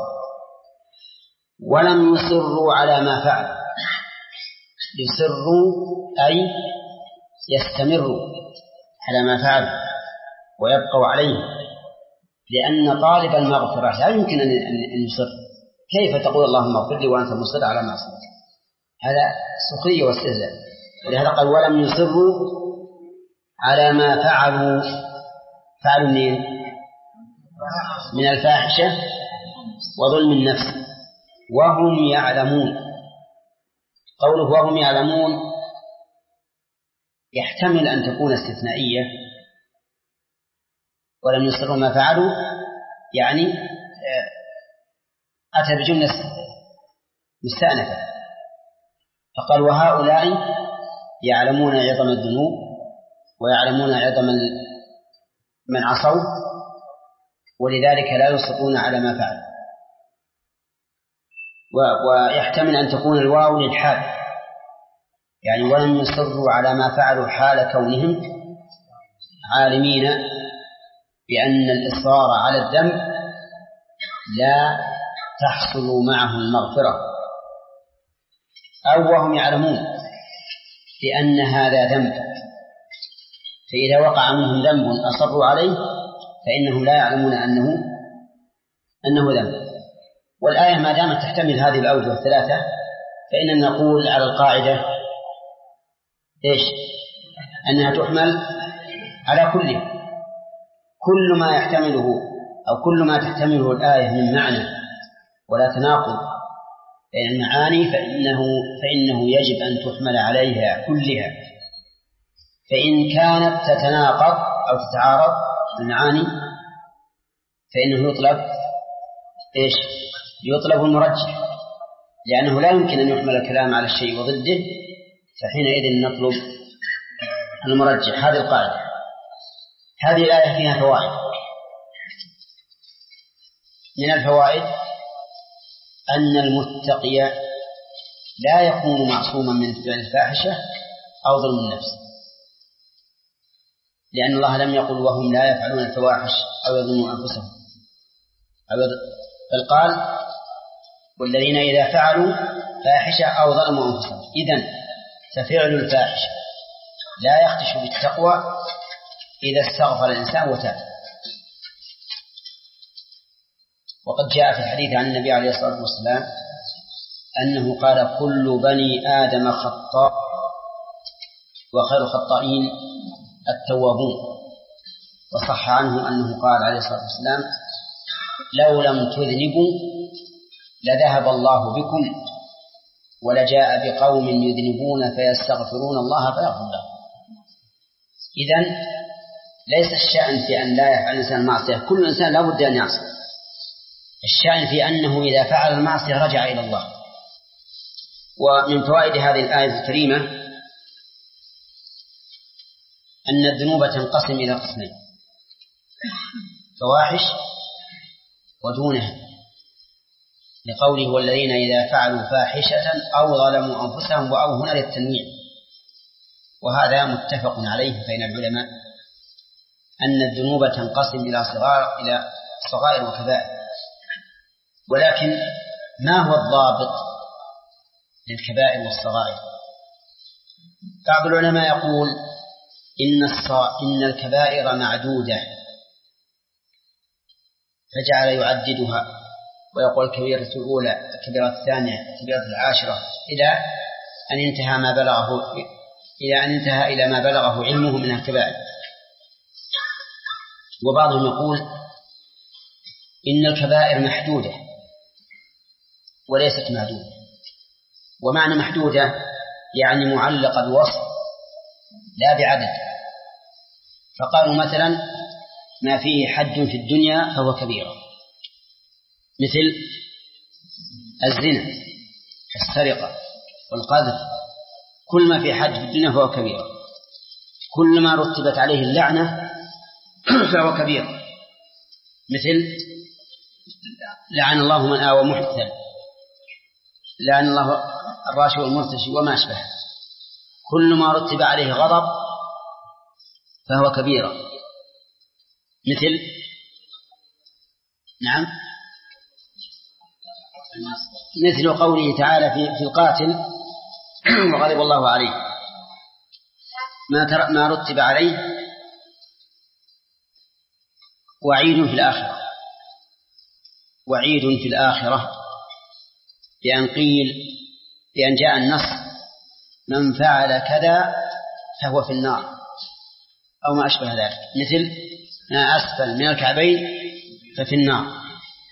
ولم يصروا على ما فعلوا، يصروا أي يستمروا على ما فعلوا ويبقوا عليه، لأن طالب المغفرة لا يمكن أن يصر. كيف تقول اللهم اغفر لي وأنت مصر على معصيتك؟ هذا سخرية واستهزاء. ولهذا قال ولم يصروا على ما فعلوا. فعلوا منين؟ من الفاحشة وظلم النفس وهم يعلمون. قوله وهم يعلمون يحتمل أن تكون استثنائية، ولم يصروا ما فعلوا يعني أتى بجملة مستأنفة، فقال وهؤلاء يعلمون عظم الذنوب ويعلمون عظم من عصوا ولذلك لا يصرون على ما فعلوا. ويحتمل أن تكون الواو للحال، يعني ولم يصروا على ما فعلوا حال كونهم عالمين بأن الإصرار على الذنب لا تحصل معه المغفرة، أو وهم يعلمون بأن هذا ذنب، فإذا وقع منهم ذنب أصروا عليه فإنهم لا يعلمون أنه أنه ذنب. والآية ما دامت تحتمل هذه الأوجه الثلاثة فإننا نقول على القاعدة إيش؟ أنها تحمل على كله، كل ما يحتمله أو كل ما تحتمله الآية من معنى ولا تناقض بين المعاني فإنه, فإنه يجب أن تحمل عليها كلها. فإن كانت تتناقض أو تتعارض المعاني فإنه يطلب إيش؟ يطلب المرجح، لأنه لا يمكن أن يحمل الكلام على الشيء وضده، فحينئذ نطلب المرجح. هذه القاعدة. هذه الآية فيها فوائد. من الفوائد أن المتقي لا يكون معصوما من فعل الفاحشة أو ظلم النفس، لأن الله لم يقل وهم لا يفعلون الفواحش أو يظلمون أنفسهم، بل قال والذين إذا فعلوا فاحشة أو ظلموا أنفسهم. إذن ففعل الفاحشة لا يخدش بالتقوى إذا استغفر الإنسان وتاب. وقد جاء في الحديث عن النبي عليه الصلاة والسلام أنه قال كل بني آدم خطاء وخير الخطائين التوابون. وصح عنه أنه قال عليه الصلاة والسلام لو لم تذنبوا لذهب الله بكم ولجاء بقوم يذنبون فيستغفرون الله فيغفر لهم. إذن ليس الشأن في أن لا يفعل الإنسان المعصية، كل إنسان لا بد أن يعصي. الشأن في أنه إذا فعل المعصية رجع إلى الله. ومن فوائد هذه الآية الكريمة أن الذنوب تنقسم إلى قسمين: فواحش ودونها، لقوله والذين إذا فعلوا فاحشة أو ظلموا أنفسهم، وأو هنا للتنويع. وهذا متفق عليه بين العلماء أن الذنوب تنقسم إلى صغار إلى صغائر وكبائر. ولكن ما هو الضابط للكبائر والصغائر؟ بعض العلماء يقول إن, إن الكبائر معدودة، فجعل يعددها ويقول الكبيرة الأولى، الكبيرة الثانية، الكبيرة العاشرة، إلى أن انتهى ما بلغه إلى أن انتهى إلى ما بلغه علمه من الكبائر. وبعضهم يقول إن الكبائر محدودة وليست معدودة. ومعنى محدودة يعني معلق الوصف لا بعدد. فقالوا مثلا ما فيه حد في الدنيا فهو كبيرة، مثل الزنا السرقة والقذف، كل ما فيه حد في الدنيا فهو كبيرة. كل ما رتبت عليه اللعنة فهو كبيرة، مثل لعن الله من آوى محدثا، لعن الله الراشي والمرتشي وما أشبه. كل ما رتب عليه غضب فهو كبيرة، مثل نعم مثل قوله تعالى في, في القاتل وغضب الله عليه، ما, ما رتب عليه وعيد في الآخرة، وعيد في الآخرة بأن قيل بأن جاء النص من فعل كذا فهو في النار أو ما أشبه ذلك، مثل ما أسفل من الكعبين ففي النار.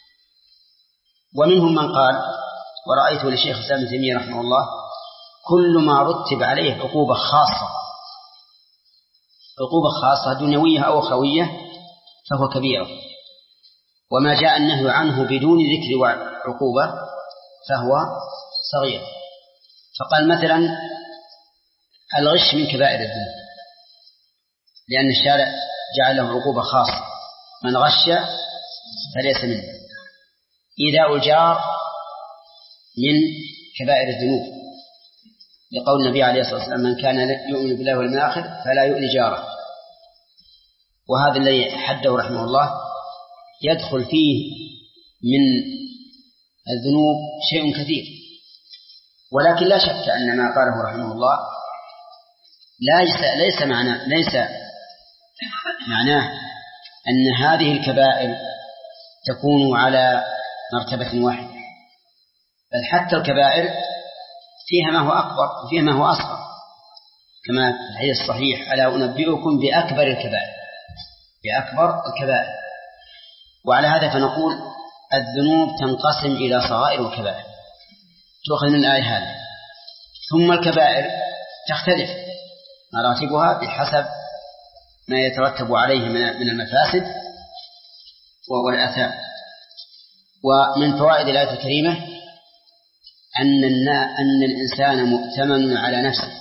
ومنهم من قال ورأيته لشيخ الإسلام ابن تيمية رحمه الله كل ما رتب عليه عقوبة خاصة، عقوبة خاصة دنيوية أو أخروية فهو كبيرة، وما جاء النهي عنه بدون ذكر عقوبة فهو صغير. فقال مثلا الغش من كبائر الذنوب، لأن الشارع جعل له عقوبة خاصة، من غش فليس منه. إيذاء الجار من كبائر الذنوب، لقول النبي عليه الصلاة والسلام من كان يؤمن بالله واليوم الآخر فلا يؤذي جاره. وهذا الذي حده رحمه الله يدخل فيه من الذنوب شيء كثير، ولكن لا شك أن ما قاله رحمه الله ليس ليس معناه ليس معناه أن هذه الكبائر تكون على مرتبة واحدة، بل حتى الكبائر فيها ما هو أكبر وفيها ما هو أصغر، كما في الحديث الصحيح ألا أنبئكم بأكبر الكبائر، بأكبر الكبائر. وعلى هذا فنقول الذنوب تنقسم إلى صغائر وكبائر. تؤخذ من الآية هذه. ثم الكبائر تختلف مراتبها بحسب ما يترتب عليه من المفاسد والآثام. ومن فوائد الآية الكريمة أن أن الإنسان مؤتمن على نفسه.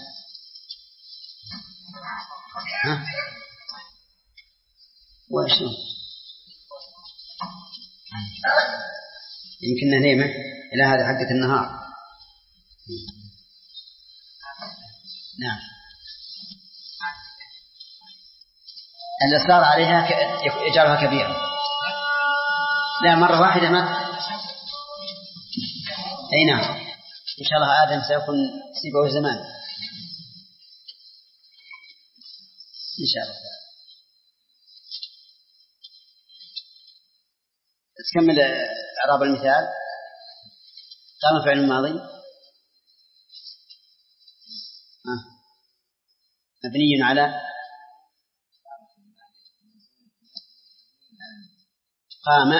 ها؟ وإيش يمكننا نيمة إلى هذا حقة النهار. نعم. الإصرار عليها يجعلها كبيرة. لا مرة واحدة ما. أي نعم إن شاء الله آدم سيكون سيبه زمان إن شاء الله. تكمل إعراب المثال. قام فعل الماضي آه. مبني على قام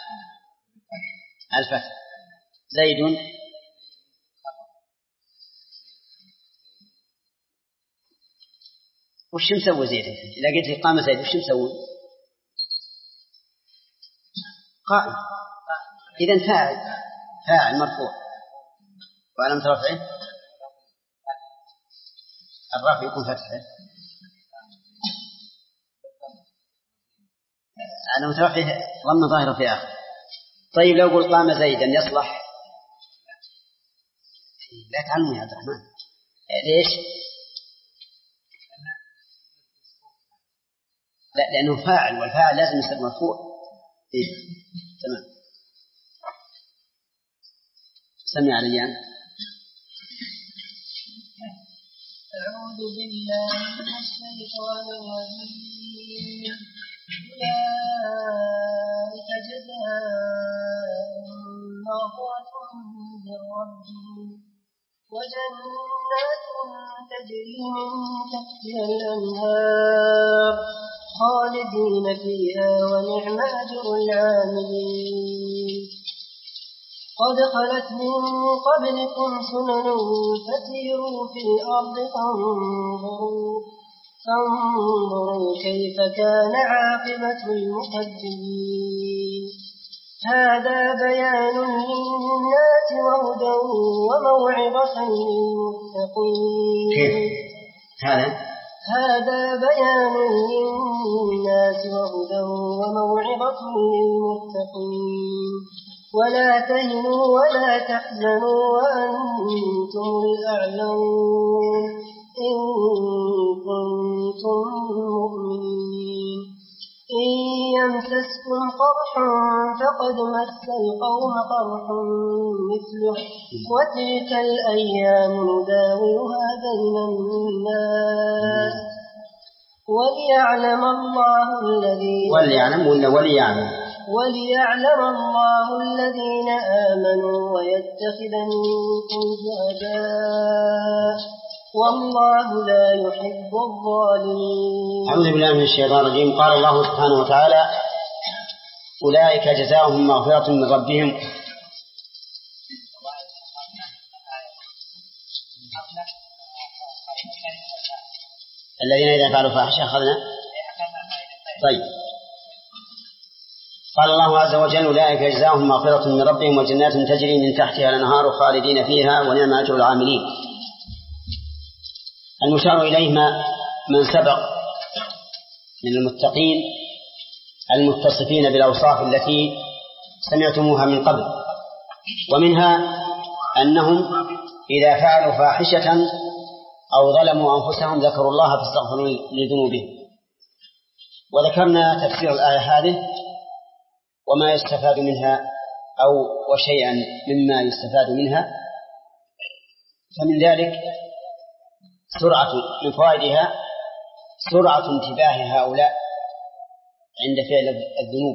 الفتح. زيد وش مسوي زيد؟ إذا قلت قام زيد وش مسوي؟ قائم. إذن فاعل فاعل مرفوع وعلامة رفعه الرفع يكون فتحه علامة رفعه ضم ظاهر في آخر. طيب لو قل قام زيدا يصلح؟ لا تعلموا يا عبد الرحمن. ليش؟ لا لأنه فاعل والفاعل لازم يصير مرفوع. إيه؟ تمام. سمع عليان. أعوذ بالله من الشيطان الرجيم. أولئك جزاؤهم مغفرة من ربهم وجنات تجري من تحتها الأنهار خالدين فيها ونعم أجر العاملين. قد خلت من قبلكم سنن فسيروا في الأرض فانظروا فانظروا كيف كان عاقبة المكذبين. هذا بيان للناس وهدى وموعظة للمتقين. هذا هذا بيان للناس وهدى وموعظة للمتقين. ولا تهنوا ولا تحزنوا وأنتم الأعلون إن كنتم مؤمنين. إن يمسسكم قرح فقد مس القوم قرح مثله وتلك الأيام نداولها بين الناس وليعلم الله الذين وليعلم ولا وليعلم وليعلم الله الذين آمنوا ويتخذ منكم شهداء والله لا يحب الظالمين. أعوذ بالله من الشيطان الرجيم. قال الله سبحانه وتعالى أولئك جزاؤهم مغفرة من ربهم. الذين إذا فعلوا فاحشة أخذنا. طيب قال الله عز وجل أولئك جزاؤهم مغفرة من ربهم وجنات تجري من تحتها الأنهار خالدين فيها ونعم أجر العاملين. المشار إليه ما من سبق من المتقين المتصفين بالأوصاف التي سمعتموها من قبل، ومنها أنهم إذا فعلوا فاحشة أو ظلموا أنفسهم ذكروا الله فاستغفروا لذنوبهم. وذكرنا تفسير الآية هذه وما يستفاد منها أو وشيئا مما يستفاد منها. فمن ذلك سرعة من فوائدها سرعة انتباه هؤلاء عند فعل الذنوب،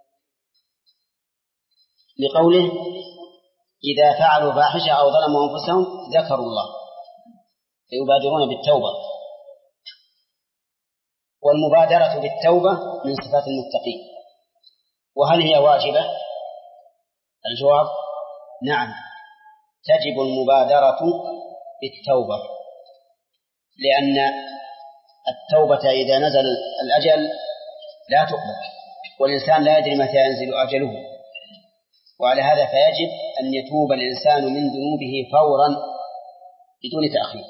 لقوله إذا فعلوا فاحشة أو ظلموا أنفسهم ذكروا الله فيبادرون بالتوبة. والمبادرة بالتوبة من صفات المتقين. وهل هي واجبة؟ الجواب نعم تجب المبادرة بالتوبة، لأن التوبة إذا نزل الأجل لا تقبل، والإنسان لا يدري متى ينزل أجله، وعلى هذا فيجب أن يتوب الإنسان من ذنوبه فورا بدون تأخير.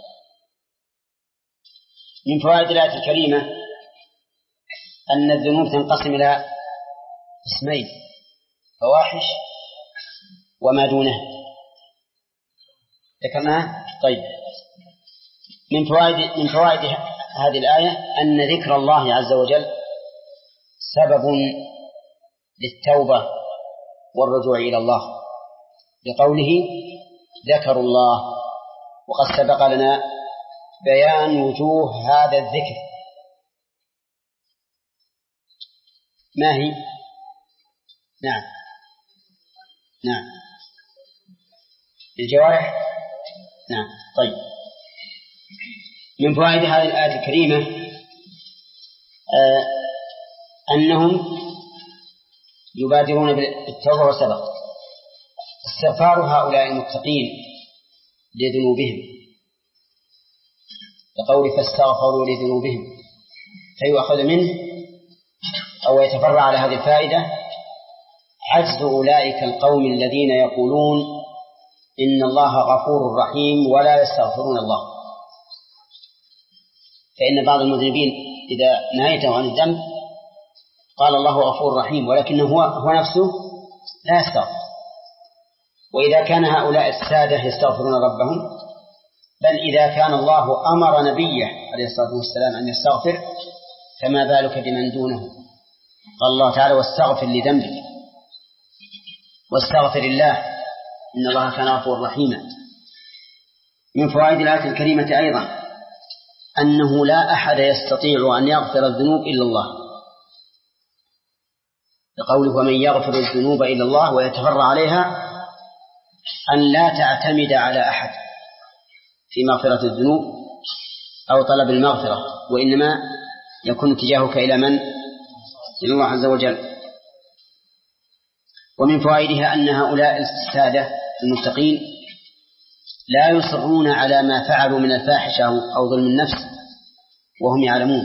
من فوائد الآية الكريمة أن الذنوب تنقسم إلى اسمين: فواحش وما دونه. ذكرناها؟ طيب. من فوائد من فوائد هذه الآية أن ذكر الله عز وجل سبب للتوبة والرجوع إلى الله، بقوله ذكروا الله، وقد سبق لنا بيان وجوه هذا الذكر. ما هي؟ نعم نعم الجوارح. نعم. طيب. من فوائد هذه الآية الكريمة آه أنهم يبادرون بالتوبة، وسبق استغفار هؤلاء المتقين لذنوبهم، لقول فاستغفروا لذنوبهم، فيؤخذ منه أو يتفرع على هذه الفائدة عجز أولئك القوم الذين يقولون إن الله غفور رحيم ولا يستغفرون الله. فإن بعض المذنبين إذا نهيته عن الذنب قال الله غفور رحيم، ولكنه هو, هو نفسه لا يستغفر. وإذا كان هؤلاء السادة يستغفرون ربهم، بل إذا كان الله أمر نبيه عليه الصلاة والسلام أن يستغفر، فما بالك بمن دونه؟ قال الله تعالى واستغفر لذنبك، واستغفر الله إن الله كان غفورا رحيما. من فوائد الآية الكريمة أيضا أنه لا أحد يستطيع أن يغفر الذنوب إلا الله، لقوله ومن يغفر الذنوب إلا الله ويتفرع عليها، أن لا تعتمد على أحد في مغفرة الذنوب أو طلب المغفرة، وإنما يكون اتجاهك إلى من؟ إلى الله عز وجل. ومن فوائدها أن هؤلاء السادة المتقين لا يصرون على ما فعلوا من الفاحشة أو ظلم النفس وهم يعلمون.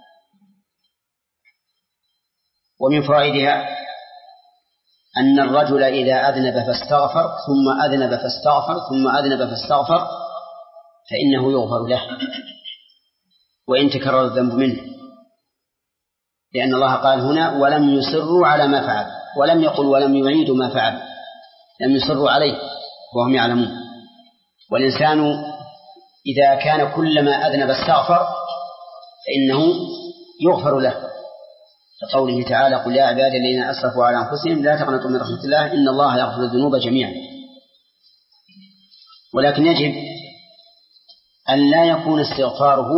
ومن فوائدها أن الرجل إذا أذنب فاستغفر ثم أذنب فاستغفر ثم أذنب فاستغفر فإنه يغفر له وإن تكرر الذنب منه، لأن الله قال هنا ولم يصروا على ما فعل، ولم يقل ولم يعيدوا ما فعل، لم يصروا عليه وهم يعلمون. والإنسان إذا كان كلما أذنب استغفر فإنه يغفر له، كقوله تعالى قل يا عبادي الذين أسرفوا على أنفسهم لا تقنطوا من رحمة الله إن الله يغفر الذنوب جميعا. ولكن يجب أن لا يكون استغفاره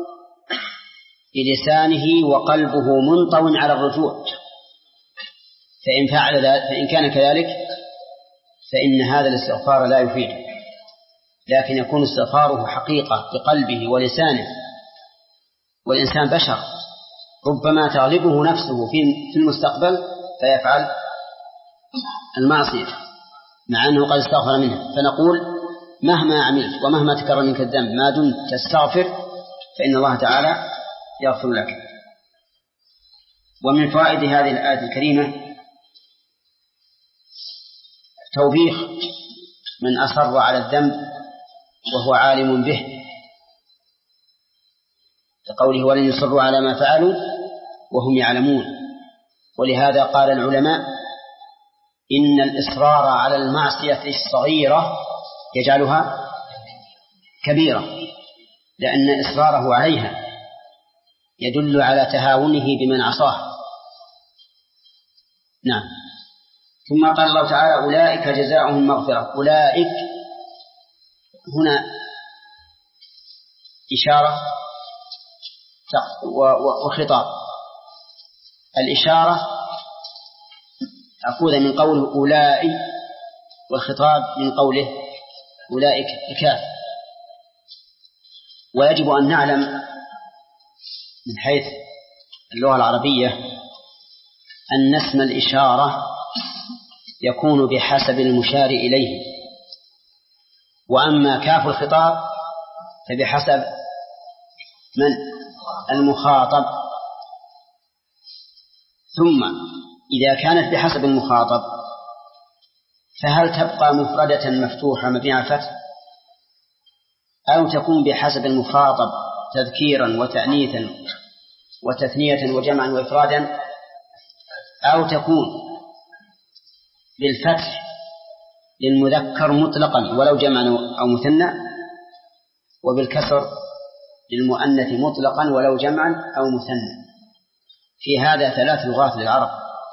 بلسانه وقلبه منطوٍ على الرجوع، فإن فعل ذلك فإن كان كذلك فإن هذا الاستغفار لا يفيد، لكن يكون استغفاره حقيقة بقلبه ولسانه. والإنسان بشر، ربما تغلبه نفسه في المستقبل فيفعل المعصية مع أنه قد استغفر منها، فنقول مهما عملت ومهما تكرر منك الذنب ما دمت تستغفر فإن الله تعالى يغفر لك. ومن فوائد هذه الآية الكريمة توبيخ من أصر على الذنب وهو عالم به، كقوله ولن يصروا على ما فعلوا وهم يعلمون. ولهذا قال العلماء إن الإصرار على المعصية الصغيرة يجعلها كبيرة، لأن إصراره عليها يدل على تهاونه بمن عصاه. نعم. ثم قال الله تعالى أولئك جزاؤهم مغفرة. أولئك هنا إشارة وخطاب. الإشارة أخذ من قوله أولئك، والخطاب من قوله أولئك الكاف. ويجب أن نعلم من حيث اللغة العربية أن اسم الإشارة يكون بحسب المشار إليه، وأما كاف الخطاب فبحسب من المخاطب. ثم إذا كانت بحسب المخاطب فهل تبقى مفردة مفتوحة مبنية على الفتح أو تكون بحسب المخاطب تذكيرا وتأنيثا وتثنية وجمعا وإفرادا أو تكون بالفتح للمذكر مطلقا ولو جمعا أو مثنى وبالكسر للمؤنث مطلقا ولو جمعا أو مثنى. في هذا ثلاث لغات للعرب.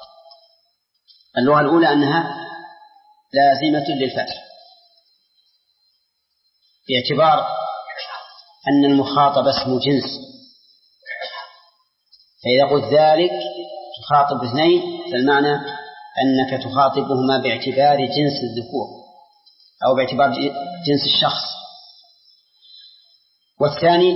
اللغة الأولى أنها لازمة للفتح باعتبار أن المخاطب اسم جنس، فإذا قلت ذلك تخاطب اثنين فالمعنى أنك تخاطبهما باعتبار جنس الذكور أو باعتبار جنس الشخص. والثاني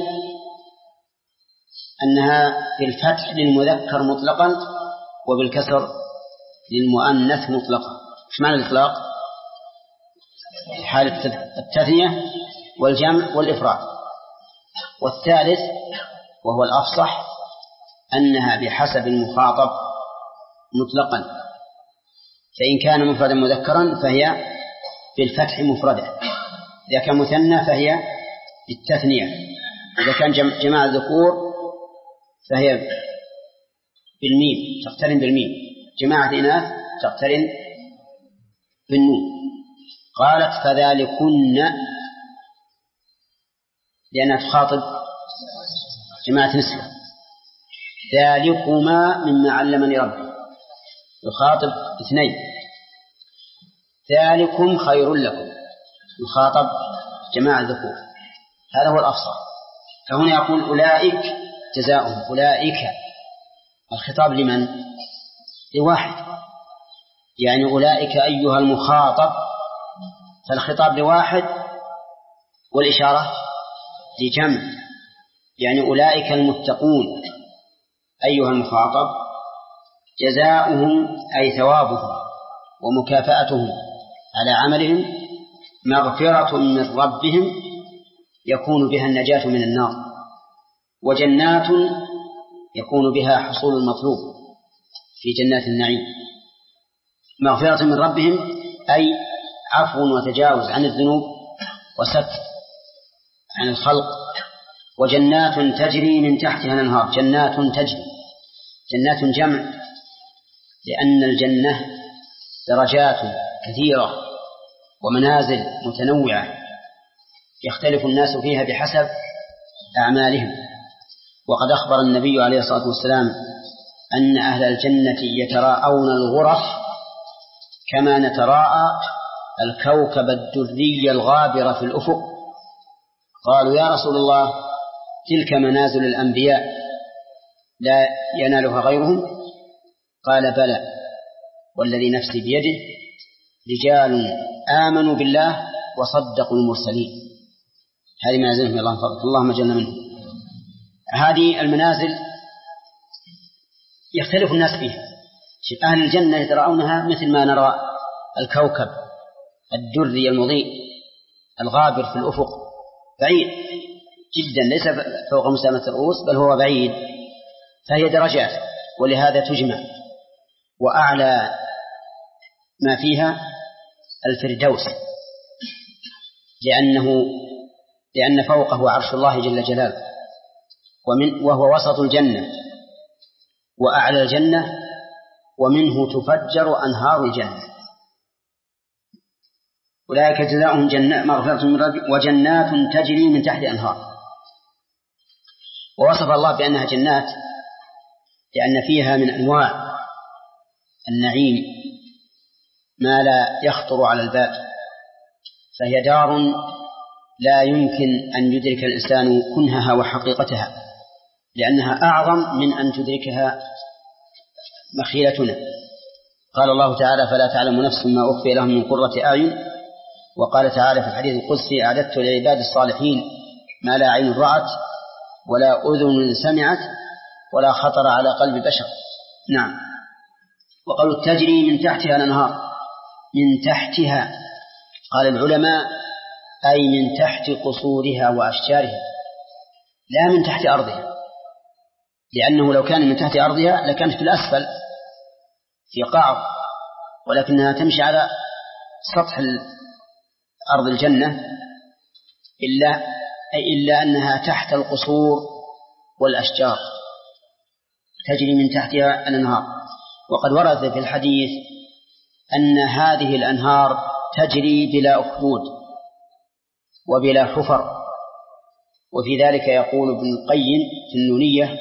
أنها بالفتح للمذكر مطلقا وبالكسر للمؤنث مطلقا. إيش معنى الإطلاق؟ في حالة التثنية والجمع والإفراد. والثالث وهو الأفصح أنها بحسب المخاطب مطلقا، فإن كان مفردا مذكرا فهي بالفتح مفردة، إذا كان مثنى فهي بالتثنية، إذا كان جماعة الذكور فهي بالميم تقترن بالميم، جماعة الإناث تقترن بالنون. قالت فذلكن لأنها تخاطب جماعة نسوة، ذلكما مما علمني ربي يخاطب اثنين، ذلكم خير لكم يخاطب جماعة الذكور، هذا هو الأفصح. فهنا يقول أولئك جزاؤهم، أولئك الخطاب لمن؟ لواحد، يعني أولئك أيها المخاطب، فالخطاب لواحد والإشارة لجمع، يعني أولئك المتقون أيها المخاطب جزاؤهم أي ثوابهم ومكافأتهم على عملهم مغفرة من ربهم يكون بها النجاة من النار، وجنات يكون بها حصول المطلوب في جنات النعيم. مغفرة من ربهم أي عفو وتجاوز عن الذنوب وستر عن الخلق. وجنات تجري من تحتها الأنهار، جنات تجري، جنات جمع لأن الجنة درجات كثيرة ومنازل متنوعة يختلف الناس فيها بحسب أعمالهم. وقد أخبر النبي عليه الصلاة والسلام أن أهل الجنة يتراءون الغرف كما نتراءى الكوكب الدري الغابر في الأفق. قالوا يا رسول الله تلك منازل الأنبياء لا ينالها غيرهم؟ قال بلى والذي نفسي بيده رجال آمنوا بالله وصدقوا المرسلين. هذه منازلهم الله فضل اللهم اجعلنا منهم. هذه المنازل يختلف الناس فيها. أهل الجنة يترأونها مثل ما نرى الكوكب الدري المضيء الغابر في الأفق، بعيد جدا ليس فوق مسامة الرؤوس بل هو بعيد، فهي درجات ولهذا تجمع. وأعلى ما فيها الفردوس لأنه لأن فوقه عرش الله جل جلاله، ومن وهو وسط الجنة وأعلى الجنة، ومنه تفجر أنهار الجنة. أولئك جزاؤهم جنات مغفرة من ربهم وجنات تجري من تحت أنهار. ووصف الله بأنها جنات لأن فيها من أنواع النعيم ما لا يخطر على البال، فهي دار لا يمكن أن يدرك الإنسان كنهها وحقيقتها لأنها أعظم من أن تدركها مخيلتنا. قال الله تعالى فلا تعلم نفس ما أخفي لهم من قرة أعين. وقال تعالى في الحديث القدسي أعددت لعباد الصالحين ما لا عين رأت ولا أذن سمعت ولا خطر على قلب بشر. نعم. وقالوا تجري من تحتها الأنهار، من تحتها. قال العلماء أي من تحت قصورها وأشجارها لا من تحت أرضها، لأنه لو كان من تحت أرضها لكانت في الأسفل في قاع، ولكنها تمشي على سطح أرض الجنة إلا, إلا أنها تحت القصور والأشجار تجري من تحتها الأنهار. وقد ورد في الحديث أن هذه الأنهار تجري بلا أخدود وبلا حفر. وفي ذلك يقول ابن القيم في النونية: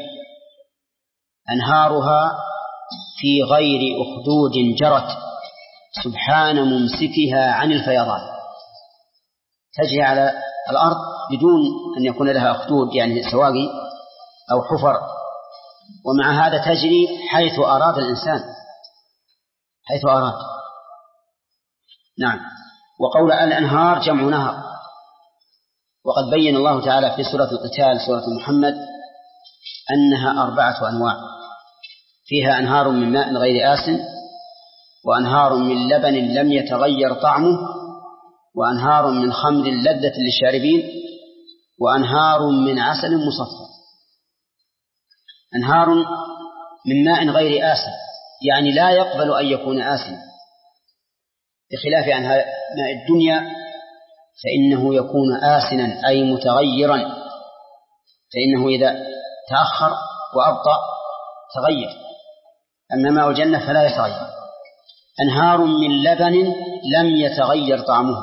أنهارها في غير أخدود جرت سبحان ممسكها عن الفيضان، تجري على الأرض بدون أن يكون لها أخدود يعني سواقي أو حفر، ومع هذا تجري حيث أراد الإنسان حيث أراد. نعم. وقول الأنهار جمع نهر، وقد بين الله تعالى في سورة القتال سورة محمد أنها أربعة أنواع، فيها أنهار من ماء غير آسن، وأنهار من لبن لم يتغير طعمه، وأنهار من خمر لذة للشاربين، وأنهار من عسل مصفى. أنهار من ماء غير آسن يعني لا يقبل أن يكون آسن، بخلاف أنهار ماء الدنيا فإنه يكون آسنا أي متغيرا، فإنه إذا تأخر وأبطأ تغير، أما ماء الجنة فلا يتغير. أنهار من لبن لم يتغير طعمه،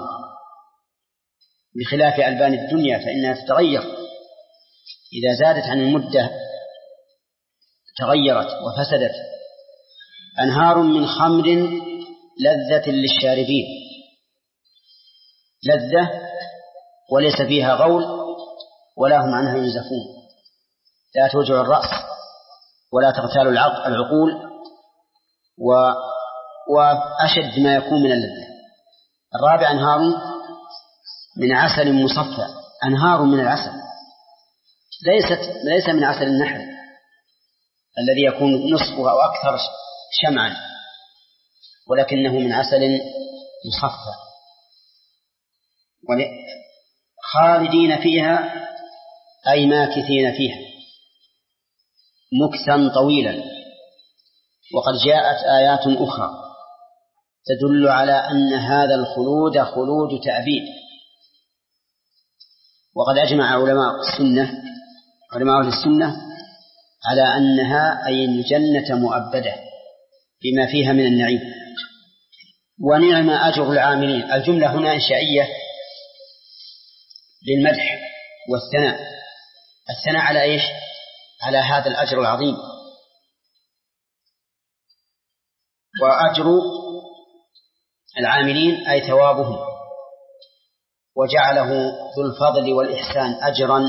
بخلاف ألبان الدنيا فإنها تتغير إذا زادت عن المدة تغيرت وفسدت. أنهار من خمر لذة للشاربين، لذة وليس فيها غول ولا هم عنها ينزفون، لا توجع الرأس ولا تغتال العقول، و وأشد ما يكون من اللذة. الرابع أنهار من عسل مصفى، أنهار من العسل ليست ليس من عسل النحل الذي يكون نصفه أو أكثر شمعا، ولكنه من عسل مصفى، خالدين فيها أي ماكثين فيها مكثا طويلا. وقد جاءت آيات أخرى تدل على أن هذا الخلود خلود تأبيد. وقد أجمع علماء السنة علماء السنة على أنها أي الجنة مؤبدة بما فيها من النعيم. ونعم أجر العاملين، الجملة هنا إنشائية للمدح والثناء، الثناء على إيش؟ على هذا الأجر العظيم. وأجر العاملين أي ثوابهم، وجعله ذو الفضل والإحسان أجرا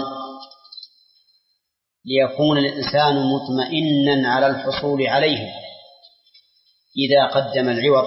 ليكون الإنسان مطمئنا على الحصول عليه إذا قدم العوض،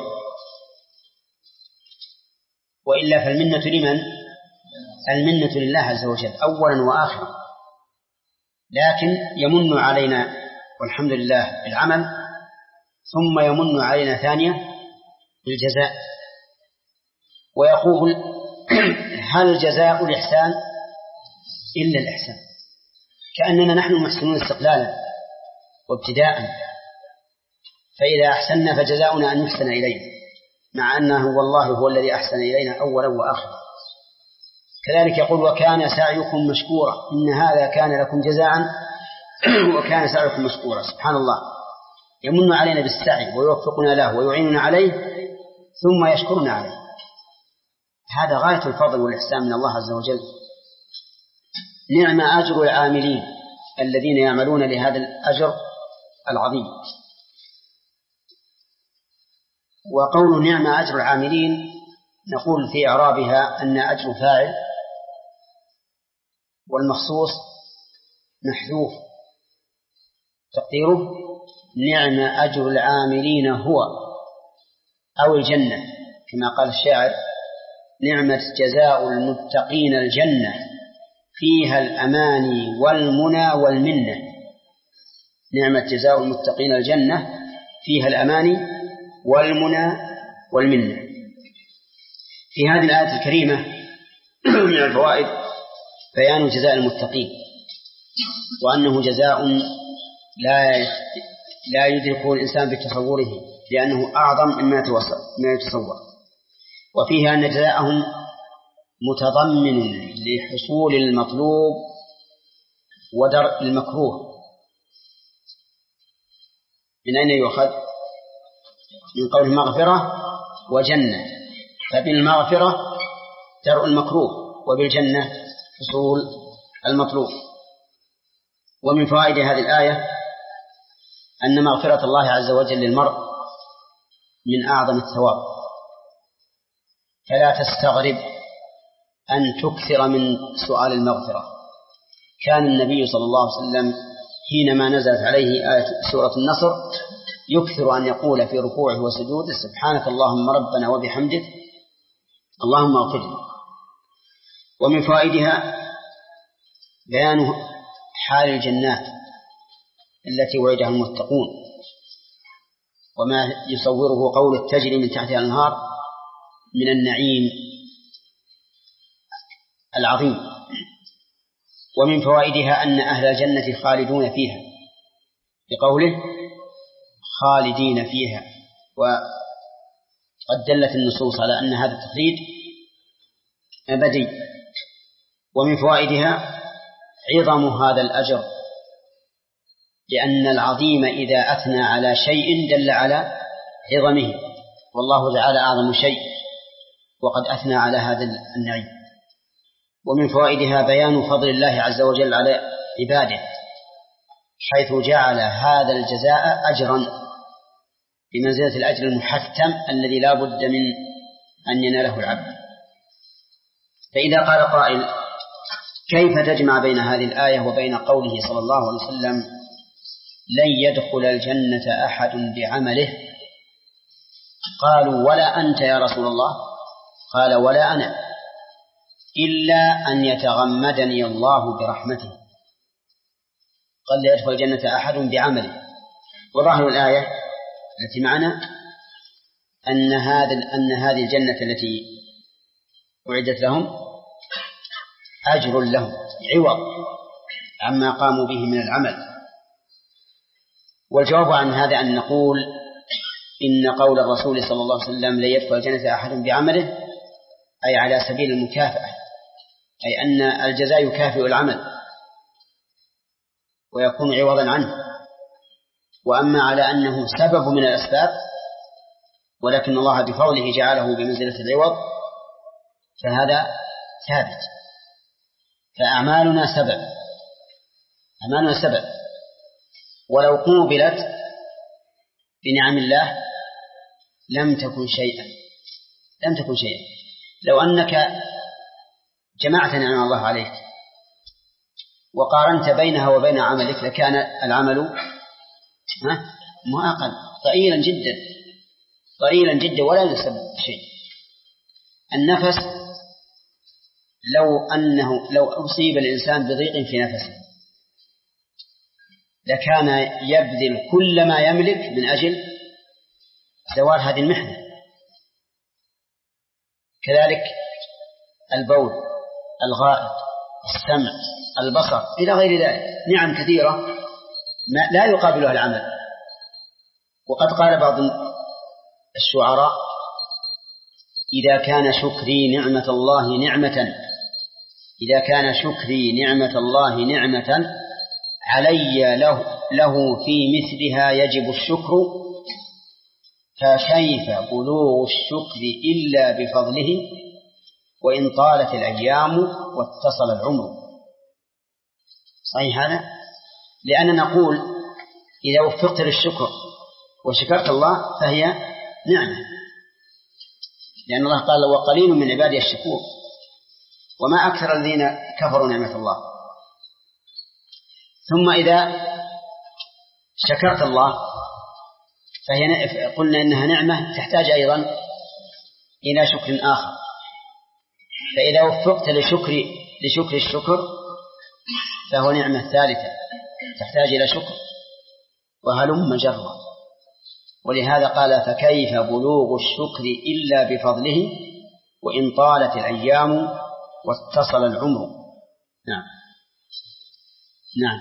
وإلا فالمنة لمن؟ المنة لله عز وجل أولا وآخرا، لكن يمن علينا والحمد لله بالعمل، ثم يمن علينا ثانية بالجزاء. ويقول: هل جزاء الإحسان إلا الإحسان؟ كأننا نحن محسنون استقلالا وابتداء، فإذا أحسننا فجزاؤنا أن يحسن إلينا، مع أنه والله هو الذي أحسن إلينا أولا وآخرا. كذلك يقول: وكان سعيكم مشكورا، إن هذا كان لكم جزاء وكان سعيكم مشكورا. سبحان الله، يمن علينا بالسعي ويوفقنا له ويعيننا عليه ثم يشكرنا عليه. هذا غاية الفضل والإحسان من الله عز وجل. نعم أجر العاملين الذين يعملون لهذا الأجر العظيم. وقول نعم أجر العاملين نقول في إعرابها أن أجر فاعل، والمخصوص محذوف تقديره نعم أجر العاملين هو أو الجنة، كما قال الشاعر: نعمة جزاء المتقين الجنة فيها الأماني والمنى والمنة. نعمة جزاء المتقين الجنة فيها الأماني والمنى والمنة. في هذه الآية الكريمة من الفوائد بيان جزاء المتقين، وأنه جزاء لا لا يدركه الإنسان بتصوره، لأنه أعظم مما يتصور. وفيها أن جزاءهم متضمن لحصول المطلوب ودرء المكروه. من أين يؤخذ؟ من قول مغفرة وجنة، فبالمغفرة درء المكروه، وبالجنة حصول المطلوب. ومن فوائد هذه الآية أن مغفرة الله عز وجل للمرء من أعظم الثواب، فلا تستغرب أن تكثر من سؤال المغفرة. كان النبي صلى الله عليه وسلم حينما نزلت عليه آية سورة النصر يكثر أن يقول في ركوعه وسجوده: سبحانك اللهم ربنا وبحمدك اللهم اغفر لي. ومن فوائدها بيان حال الجنات التي وعدها المتقون، وما يصوره قول تجري من تحتها الأنهار من النعيم العظيم. ومن فوائدها أن أهل الجنة خالدون فيها، بقوله خالدين فيها، وقد دلت النصوص على أن هذا التخليد أبدي. ومن فوائدها عظم هذا الأجر، لأن العظيم إذا أثنى على شيء دل على عظمه، والله تعالى أعظم شيء وقد أثنى على هذا النعيم. ومن فوائدها بيان فضل الله عز وجل على عباده، حيث جعل هذا الجزاء أجرا بمنزلة الأجر المحتم الذي لا بد من أن يناله العبد. فإذا قال قائل: كيف تجمع بين هذه الآية وبين قوله صلى الله عليه وسلم: لن يدخل الجنة أحد بعمله؟ قالوا: ولا أنت يا رسول الله؟ قال: ولا أنا، إلا أن يتغمدني الله برحمته. قال: لا يدخل الجنة أحد بعمله. وظاهر الآية التي معنا أن هذا أن هذه الجنة التي أعدت لهم أجر لهم عوض عما قاموا به من العمل. والجواب عن هذا أن نقول إن قول الرسول صلى الله عليه وسلم: لا يدخل الجنة أحد بعمله، أي على سبيل المكافأة، أي أن الجزاء يكافئ العمل ويكون عوضا عنه. وأما على أنه سبب من الأسباب ولكن الله بفضله جعله بمنزلة العوض فهذا ثابت. فأعمالنا سبب، أعمالنا سبب، ولو قوبلت بنعم الله لم تكن شيئا، لم تكن شيئا. لو أنك جمعت نعم الله عليك وقارنت بينها وبين عملك لكان العمل ما أقل، ضئيلا جدا، ضئيلا جدا ولا ينسب شيء. النفس لو أنه لو أصيب الإنسان بضيق في نفسه لكان يبذل كل ما يملك من أجل زوال هذه المحنة. كذلك البول، الغائط، السمع، البصر إلى غير ذلك، نعم كثيرة ما لا يقابلها العمل. وقد قال بعض الشعراء: إذا كان شكري نعمة الله نعمة إذا كان شكري نعمة الله نعمة علي له, له في مثلها يجب الشكر، فكيف بلوغ الشكر إلا بفضله وإن طالت الأيام واتصل العمر. صحيح هذا؟ لأننا نقول إذا وفقت للشكر وشكرت الله فهي نعمة، لأن الله قال: وقليل من عبادي الشكور، وما أكثر الذين كفروا نعمة الله. ثم إذا شكرت الله فهي قلنا إنها نعمة تحتاج أيضا إلى شكر آخر. فإذا وفقت لشكر لشكر الشكر فهو نعمة ثالثة تحتاج إلى شكر، وهلم جرا. ولهذا قال: فكيف بلوغ الشكر إلا بفضله وإن طالت الأيام واتصل العمر. نعم نعم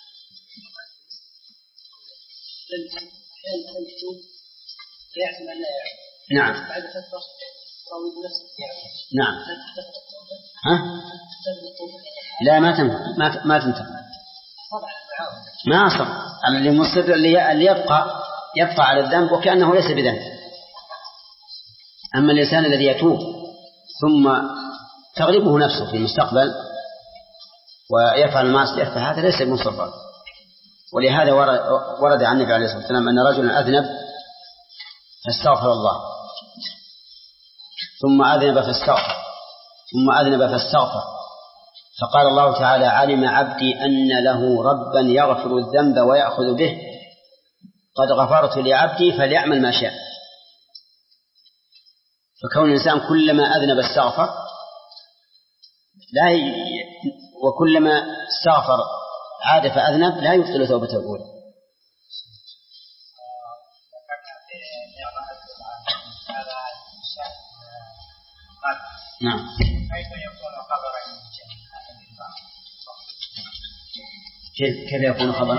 نعم نعم ها؟ لا ما تنفع ما ما تنفع ما أصل اللي مصر اللي اللي يبقى يبقى على الذنب وكأنه ليس بذنب. أما الإنسان الذي يتوب ثم تغلبه نفسه في المستقبل ويفعل المعصية فهذا ليس مصرا. ولهذا ورد عن النبي عليه الصلاة والسلام أن رجلا أذنب فاستغفر الله ثم أذنب فاستغفر ثم أذنب فاستغفر فقال الله تعالى علم عبدي أن له ربا يغفر الذنب ويأخذ به قد غفرت لعبدي فليعمل ما شاء. فكون الإنسان كلما أذنب استغفر لا ي... وكلما استغفر عاد فأذنب لا يبطل توبته الأولى. نعم كيف كيف يكون خبر؟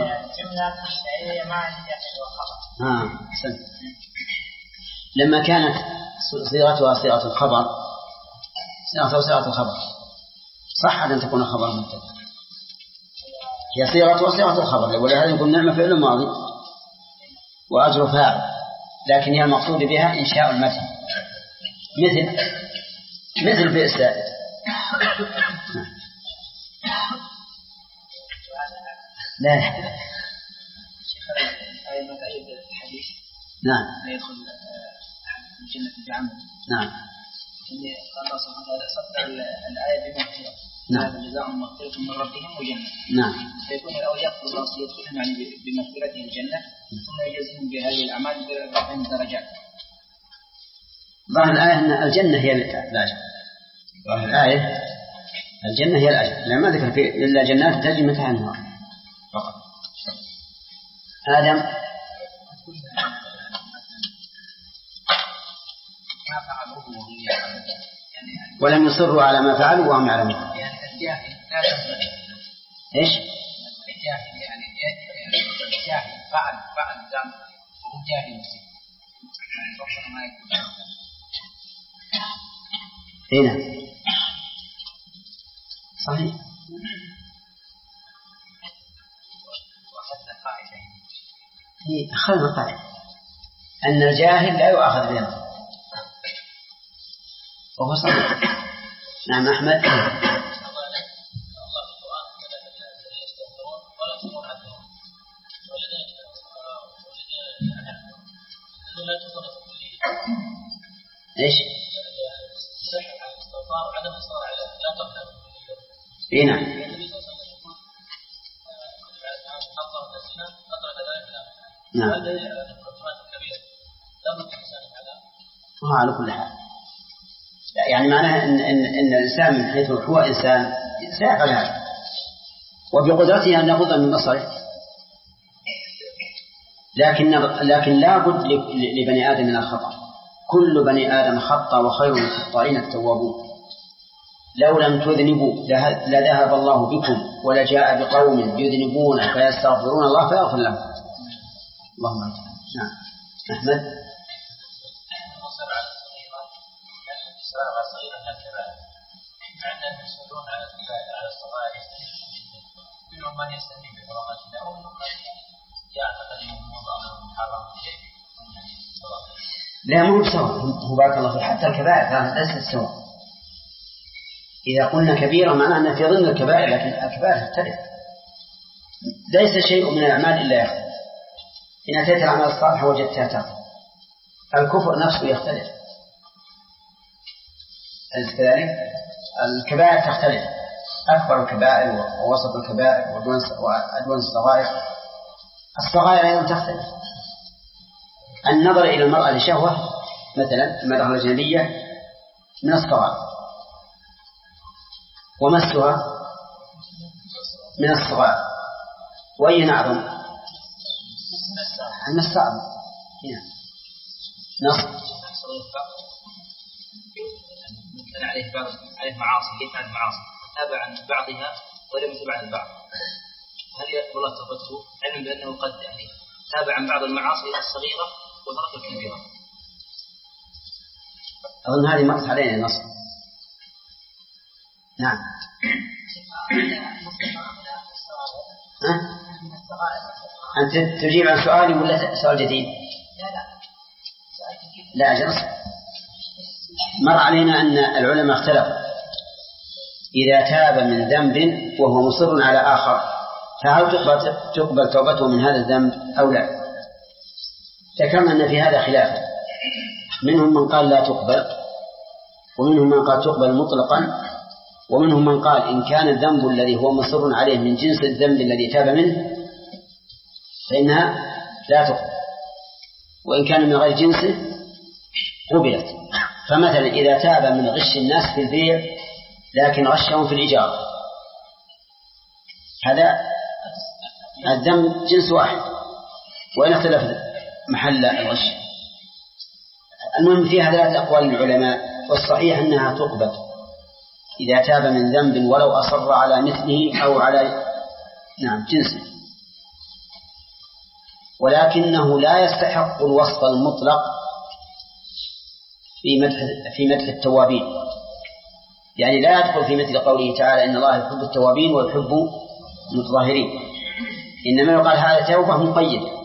آه سن. لما كانت صيغتها صيغة الخبر صيغتها صيغة الخبر صح أن تكون خبر مبتدأ. هي صيغة وصيغة الخبر ولهذا يقول نعمة فعل ماضي وأجر فاعل لكن هي المقصود بها إنشاء المتن مثل مثل في السائل. لا نعم لا يدخل الجنة بعمل. نعم قال الله سبحانه وتعالى صدق الآية بمغفرة. نعم جزاء مغفرة من ربهم وجنة. نعم فيكون الأولياء خلاص يدخلون يعني بمغفرته الجنة ثم يجزيهم بهذه الأعمال برفع درجات. ظاهر الآية أن الجنة هي الأجر. ظاهر الآية الجنة هي الأجر لأن ما ذكر فيه إلا جنات تجري من تحتها الأنهار فقط. آدم ولم يصروا على ما فعلوا وهم يعلمون. يعني الجاهل لا يصدق. إيش؟ الجاهل يعني الجاهل فعل فعل ذنب وهو جاهل مسلم. هنا صحيح. وأخذنا قاعدة. هي أخذنا قاعدة أن الجاهل لا يؤاخذ بذنبه وهو صحيح. نعم أحمد. إيش؟ إيه نعم. نعم. وها على كل حال يعني معناها إن, إن, إن الإنسان من حيث هو إنسان سيفعل هذا وبقدرته أن يغض من بصره لكن لكن لا بد لبني آدم من الخطأ. كل بني آدم خطأ وخير الخطائين التوابون. لو لم تذنبوا لذهب الله بكم ولجاء بقوم يذنبون فيستغفرون الله فيغفر لهم. اللهم أنت. نعم أحمد. من يستني بحرمات الله ومن يعتقد انه امر محرم لا مو بسواء. هو بارك الله فيه حتى الكبائر ليست سواء. إذا قلنا كبيرة معناه أن في ضمن الكبائر لكن الكبائر تختلف. ليس شيء من الأعمال إلا يختلف. إن أتيت الأعمال الصالحة وجدتها تختلف. الكفر نفسه يختلف كذلك. الكبائر تختلف أكبر الكبائر ووسط الكبائر وأدوان الصغائر. الصغائر أيضا تختلف. النظر إلى المرأة لشهوة مثلا المرأة الأجنبية من الصغائر ومسها من الصغائر. وأين أعظم؟ المس أعظم. هنا نص كان عليه بعض عليه معاصي يفعل معاصي تابع عن بعضها ولم يتبع عن البعض، هل يقبل الله توبته علما بأنه قد يعني تابع عن بعض المعاصي الصغيرة وترك الكبيرة؟ أظن هذه مرت علينا النص. نعم. ها؟ أنت تجيب عن سؤالي ولا سؤال جديد؟ لا جلس. مر علينا أن العلماء اختلفوا إذا تاب من ذنب وهو مصر على آخر فهل تقبل, تقبل توبته من هذا الذنب أو لا؟ ذكرنا أن في هذا خلاف، منهم من قال لا تقبل، ومنهم من قال تقبل مطلقا، ومنهم من قال إن كان الذنب الذي هو مصر عليه من جنس الذنب الذي تاب منه فإنها لا تقبل، وإن كان من غير جنسه قبلت. فمثلا إذا تاب من غش الناس في البيع لكن غشهم في الإجارة، هذا الذنب جنس واحد وإن اختلف محل الغش. المهم في هذا ثلاث أقوال العلماء، والصحيح أنها تقبل إذا تاب من ذنب ولو أصر على مثله أو على نعم جنسه، ولكنه لا يستحق الوصف المطلق في مدح في مدح التوابين، يعني لا يدخل في مثل قوله تعالى إن الله يحب التوابين ويحب المتطهرين، إنما يقال هذا توبة مقيدة.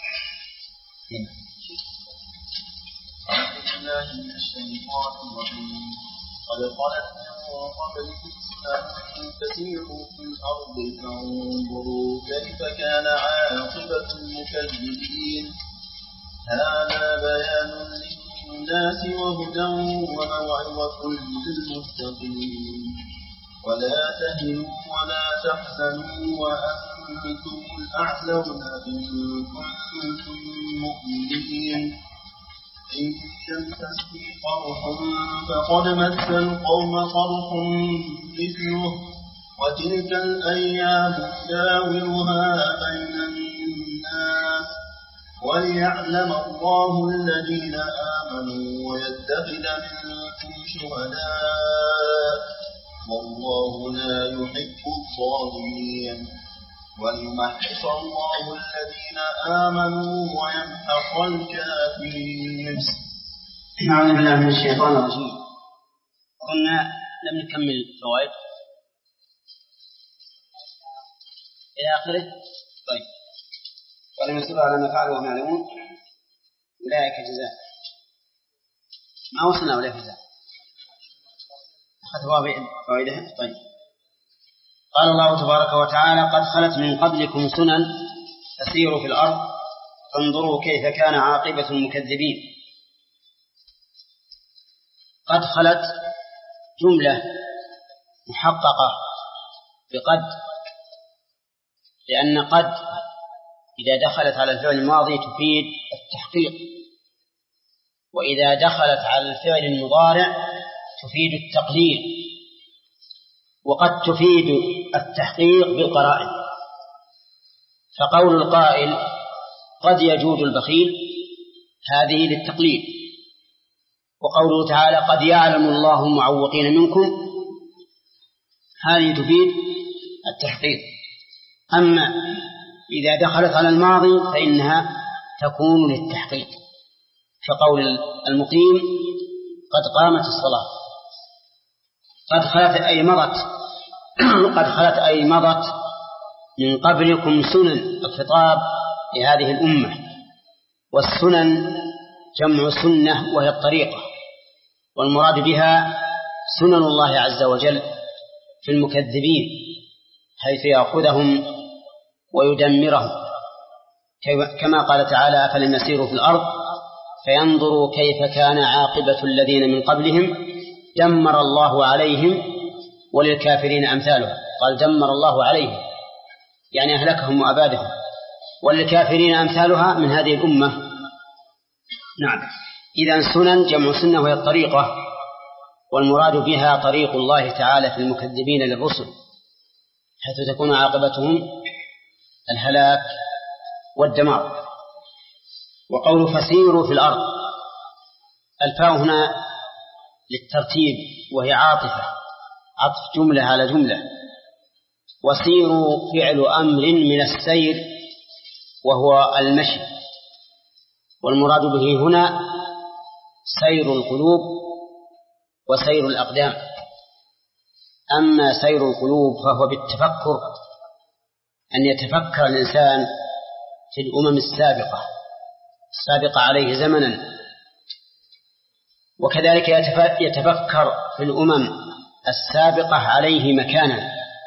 قد قالت من قبلكم سنن فسيروا في الأرض فانظروا كيف كان عاقبة المكذبين. هذا بيان للناس وهدى وموعظة للمتقين. ولا تهنوا ولا تحزنوا وأنتم الأعلون إن كنتم مؤمنين. إن يمسسكم قرح فقد مس القوم قرح مثله وتلك الأيام نداولها بين الناس وليعلم الله الذين آمنوا ويتخذ منكم شهداء والله لا يحب الظالمين وليمحص الله الذين آمنوا ويمحق الكافرين. أعوذ بالله من الشيطان الرجيم. قلنا لم نكمل الفوائد إلى آخره. طيب، ولم يصبروا على ما فعلوا وهم يعلمون أولئك جزاء ما وصلنا أولئك جزاء أخذ فوائدها. طيب، قال الله تبارك وتعالى قد خلت من قبلكم سنن فسيروا في الأرض فانظروا كيف كان عاقبة المكذبين. قد خلت جملة محققة بقد، لأن قد إذا دخلت على الفعل الماضي تفيد التحقيق، وإذا دخلت على الفعل المضارع تفيد التقليل، وقد تفيد التحقيق بالقرائن. فقول القائل قد يجود البخيل هذه للتقليل، وقوله تعالى قد يعلم الله المعوقين منكم هذه تفيد التحقيق. أما إذا دخلت على الماضي فإنها تكون للتحقيق، كقول المقيم قد قامت الصلاة. قد خلت أي مضت قد خلت أي مضت من قبلكم سنن، الخطاب لهذه الأمة، والسنن جمع سنة وهي الطريقة، والمراد بها سنن الله عز وجل في المكذبين حيث يأخذهم ويدمرهم، كما قال تعالى فلم يسيروا في الأرض فينظروا كيف كان عاقبة الذين من قبلهم دمر الله عليهم وللكافرين أمثالها. قال دمر الله عليهم يعني أهلكهم وأبادهم، وللكافرين أمثالها من هذه الأمة. نعم، إذن سنن جمع سنة وهي الطريقة، والمراد بها طريق الله تعالى في المكذبين للرسل حيث تكون عاقبتهم الهلاك والدمار. وقول فسيروا في الأرض، الفاء هنا للترتيب وهي عاطفة، عطف جملة على جملة. وسيروا فعل أمر من السير وهو المشي، والمراد به هنا سير القلوب وسير الأقدام. أما سير القلوب فهو بالتفكر، أن يتفكر الإنسان في الأمم السابقة السابقة عليه زمنا، وكذلك يتفكر في الأمم السابقة عليه مكانا،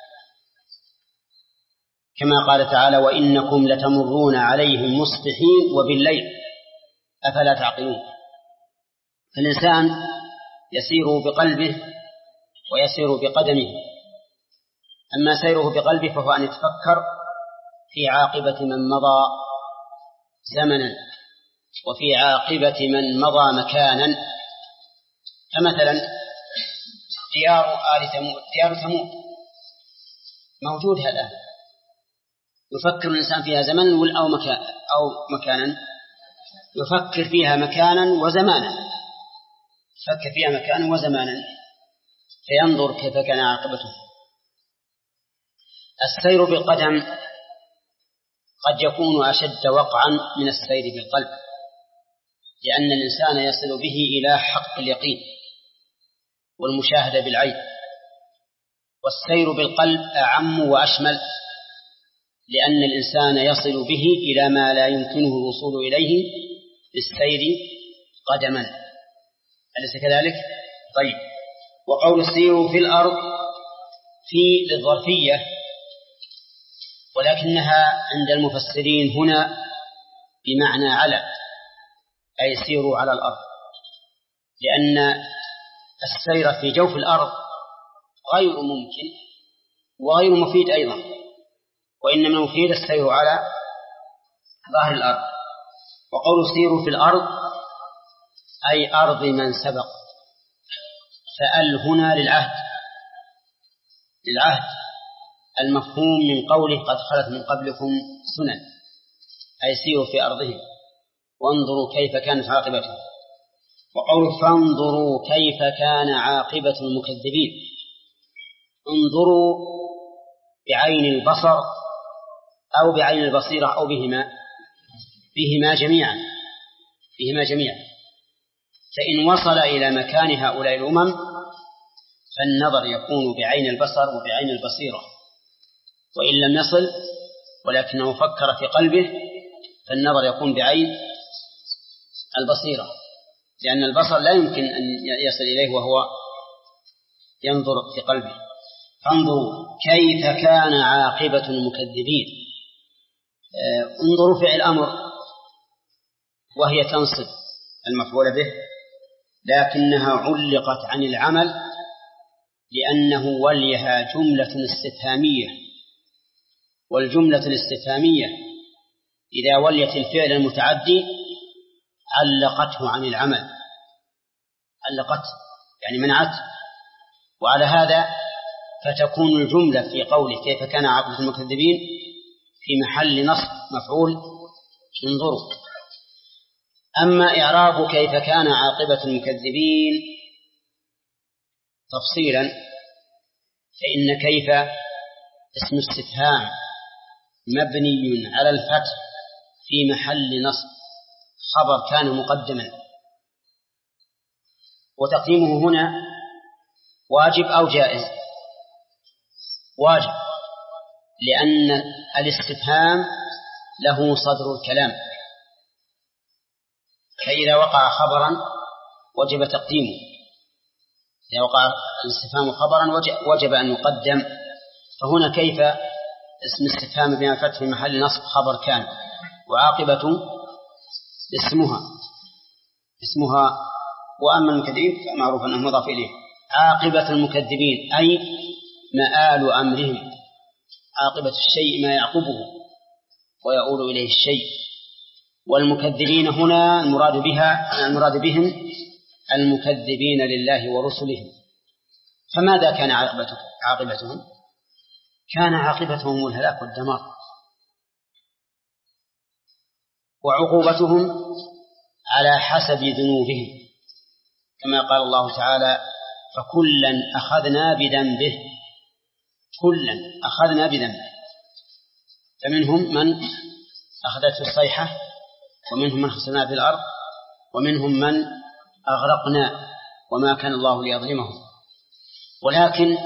كما قال تعالى: وإنكم لتمرون عليهم مصبحين وبالليل أفلا تعقلون. فالإنسان يسير بقلبه ويسير بقدمه. أما سيره بقلبه فهو أن يتفكر في عاقبة من مضى زمنا وفي عاقبة من مضى مكانا. فمثلا ديار آل ثمود، ديار ثمود موجودة الآن، يفكر الإنسان فيها زمنا أو مكان أو مكانا، يفكر فيها مكانا وزمانا، يفكر فيها مكانا وزمانا فينظر كيف كان عاقبته. السير بالقدم قد يكون أشد وقعا من السير بالقلب، لأن الإنسان يصل به إلى حق اليقين والمشاهدة بالعين. والسير بالقلب أعم وأشمل، لأن الإنسان يصل به إلى ما لا يمكنه الوصول إليه بالسير قدما. أليس كذلك؟ طيب. وقول السير في الأرض في للظرفية، ولكنها عند المفسرين هنا بمعنى على، أي سيروا على الأرض، لأن السير في جوف الأرض غير ممكن وغير مفيد أيضا، وإنما مفيد السير على ظهر الأرض. وقول سيروا في الأرض أي أرض من سبق، فأل هنا للعهد للعهد المفهوم من قوله قد خلت من قبلكم سنن، أي سيروا في أرضهم وانظروا كيف كانت عاقبتهم. وقول فانظروا كيف كان عاقبة المكذبين، انظروا بعين البصر أو بعين البصيرة أو بهما بهما جميعا بهما جميعا فإن وصل إلى مكان هؤلاء الأمم فالنظر يكون بعين البصر وبعين البصيرة، وإن لم يصل ولكنه فكر في قلبه فالنظر يكون بعين البصيرة، لأن البصر لا يمكن أن يصل إليه وهو ينظر في قلبه. فانظروا كيف كان عاقبة المكذبين. انظروا فعل أمر وهي تنصب المفعول به، لكنها علقت عن العمل لأنه وليها جملة استفهامية، والجملة الاستفهامية إذا وليت الفعل المتعدي علقته عن العمل، علقت يعني منعت. وعلى هذا فتكون الجملة في قوله كيف كان عاقبة المكذبين في محل نصب مفعول انظروا. أما إعراب كيف كان عاقبة المكذبين تفصيلا فإن كيف اسم استفهام مبني على الفتح في محل نصب، خبر كان مقدما، وتقديمه هنا واجب أو جائز؟ واجب، لأن الاستفهام له صدر الكلام، فإذا وقع خبرا وجب تقديمه، إذا وقع الاستفهام خبرا وجب أن يقدم. فهنا كيف اسم استفهام بما فتح في محل نصب خبر كان، وعاقبة اسمها اسمها وأما المكذبين فمعروف أنه مضاف إليه. عاقبة المكذبين أي مآل أمرهم، عاقبة الشيء ما يعقبه ويؤول إليه الشيء. والمكذبين هنا المراد بها المراد بهم المكذبين لله ورسله. فماذا كان عاقبتهم؟ كان عاقبتهم الهلاك والدمار، وعقوبتهم على حسب ذنوبهم، كما قال الله تعالى فكلا أخذنا بذنبه، كلا أخذنا بذنبه، فمنهم من أخذته الصيحة، ومنهم من خسفنا في الأرض، ومنهم من أغرقنا وما كان الله ليظلمهم. ولكن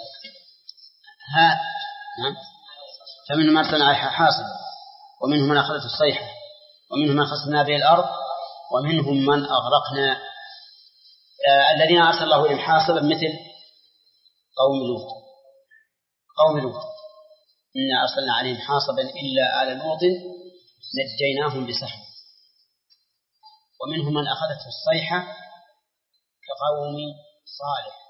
ها نعم فمنهم من أرسلنا عليها حاصبا، ومنهم من أخذته الصيحة، ومنهم من خسفنا به الأرض، ومنهم من أغرقنا. آه الذين أرسل الله إليهم حاصبا مثل قوم لوط، قوم لوط إنا أرسلنا عليهم حاصبا إلا آل لوط نجيناهم بسحر. ومنهم من أخذته الصيحة كقوم صالح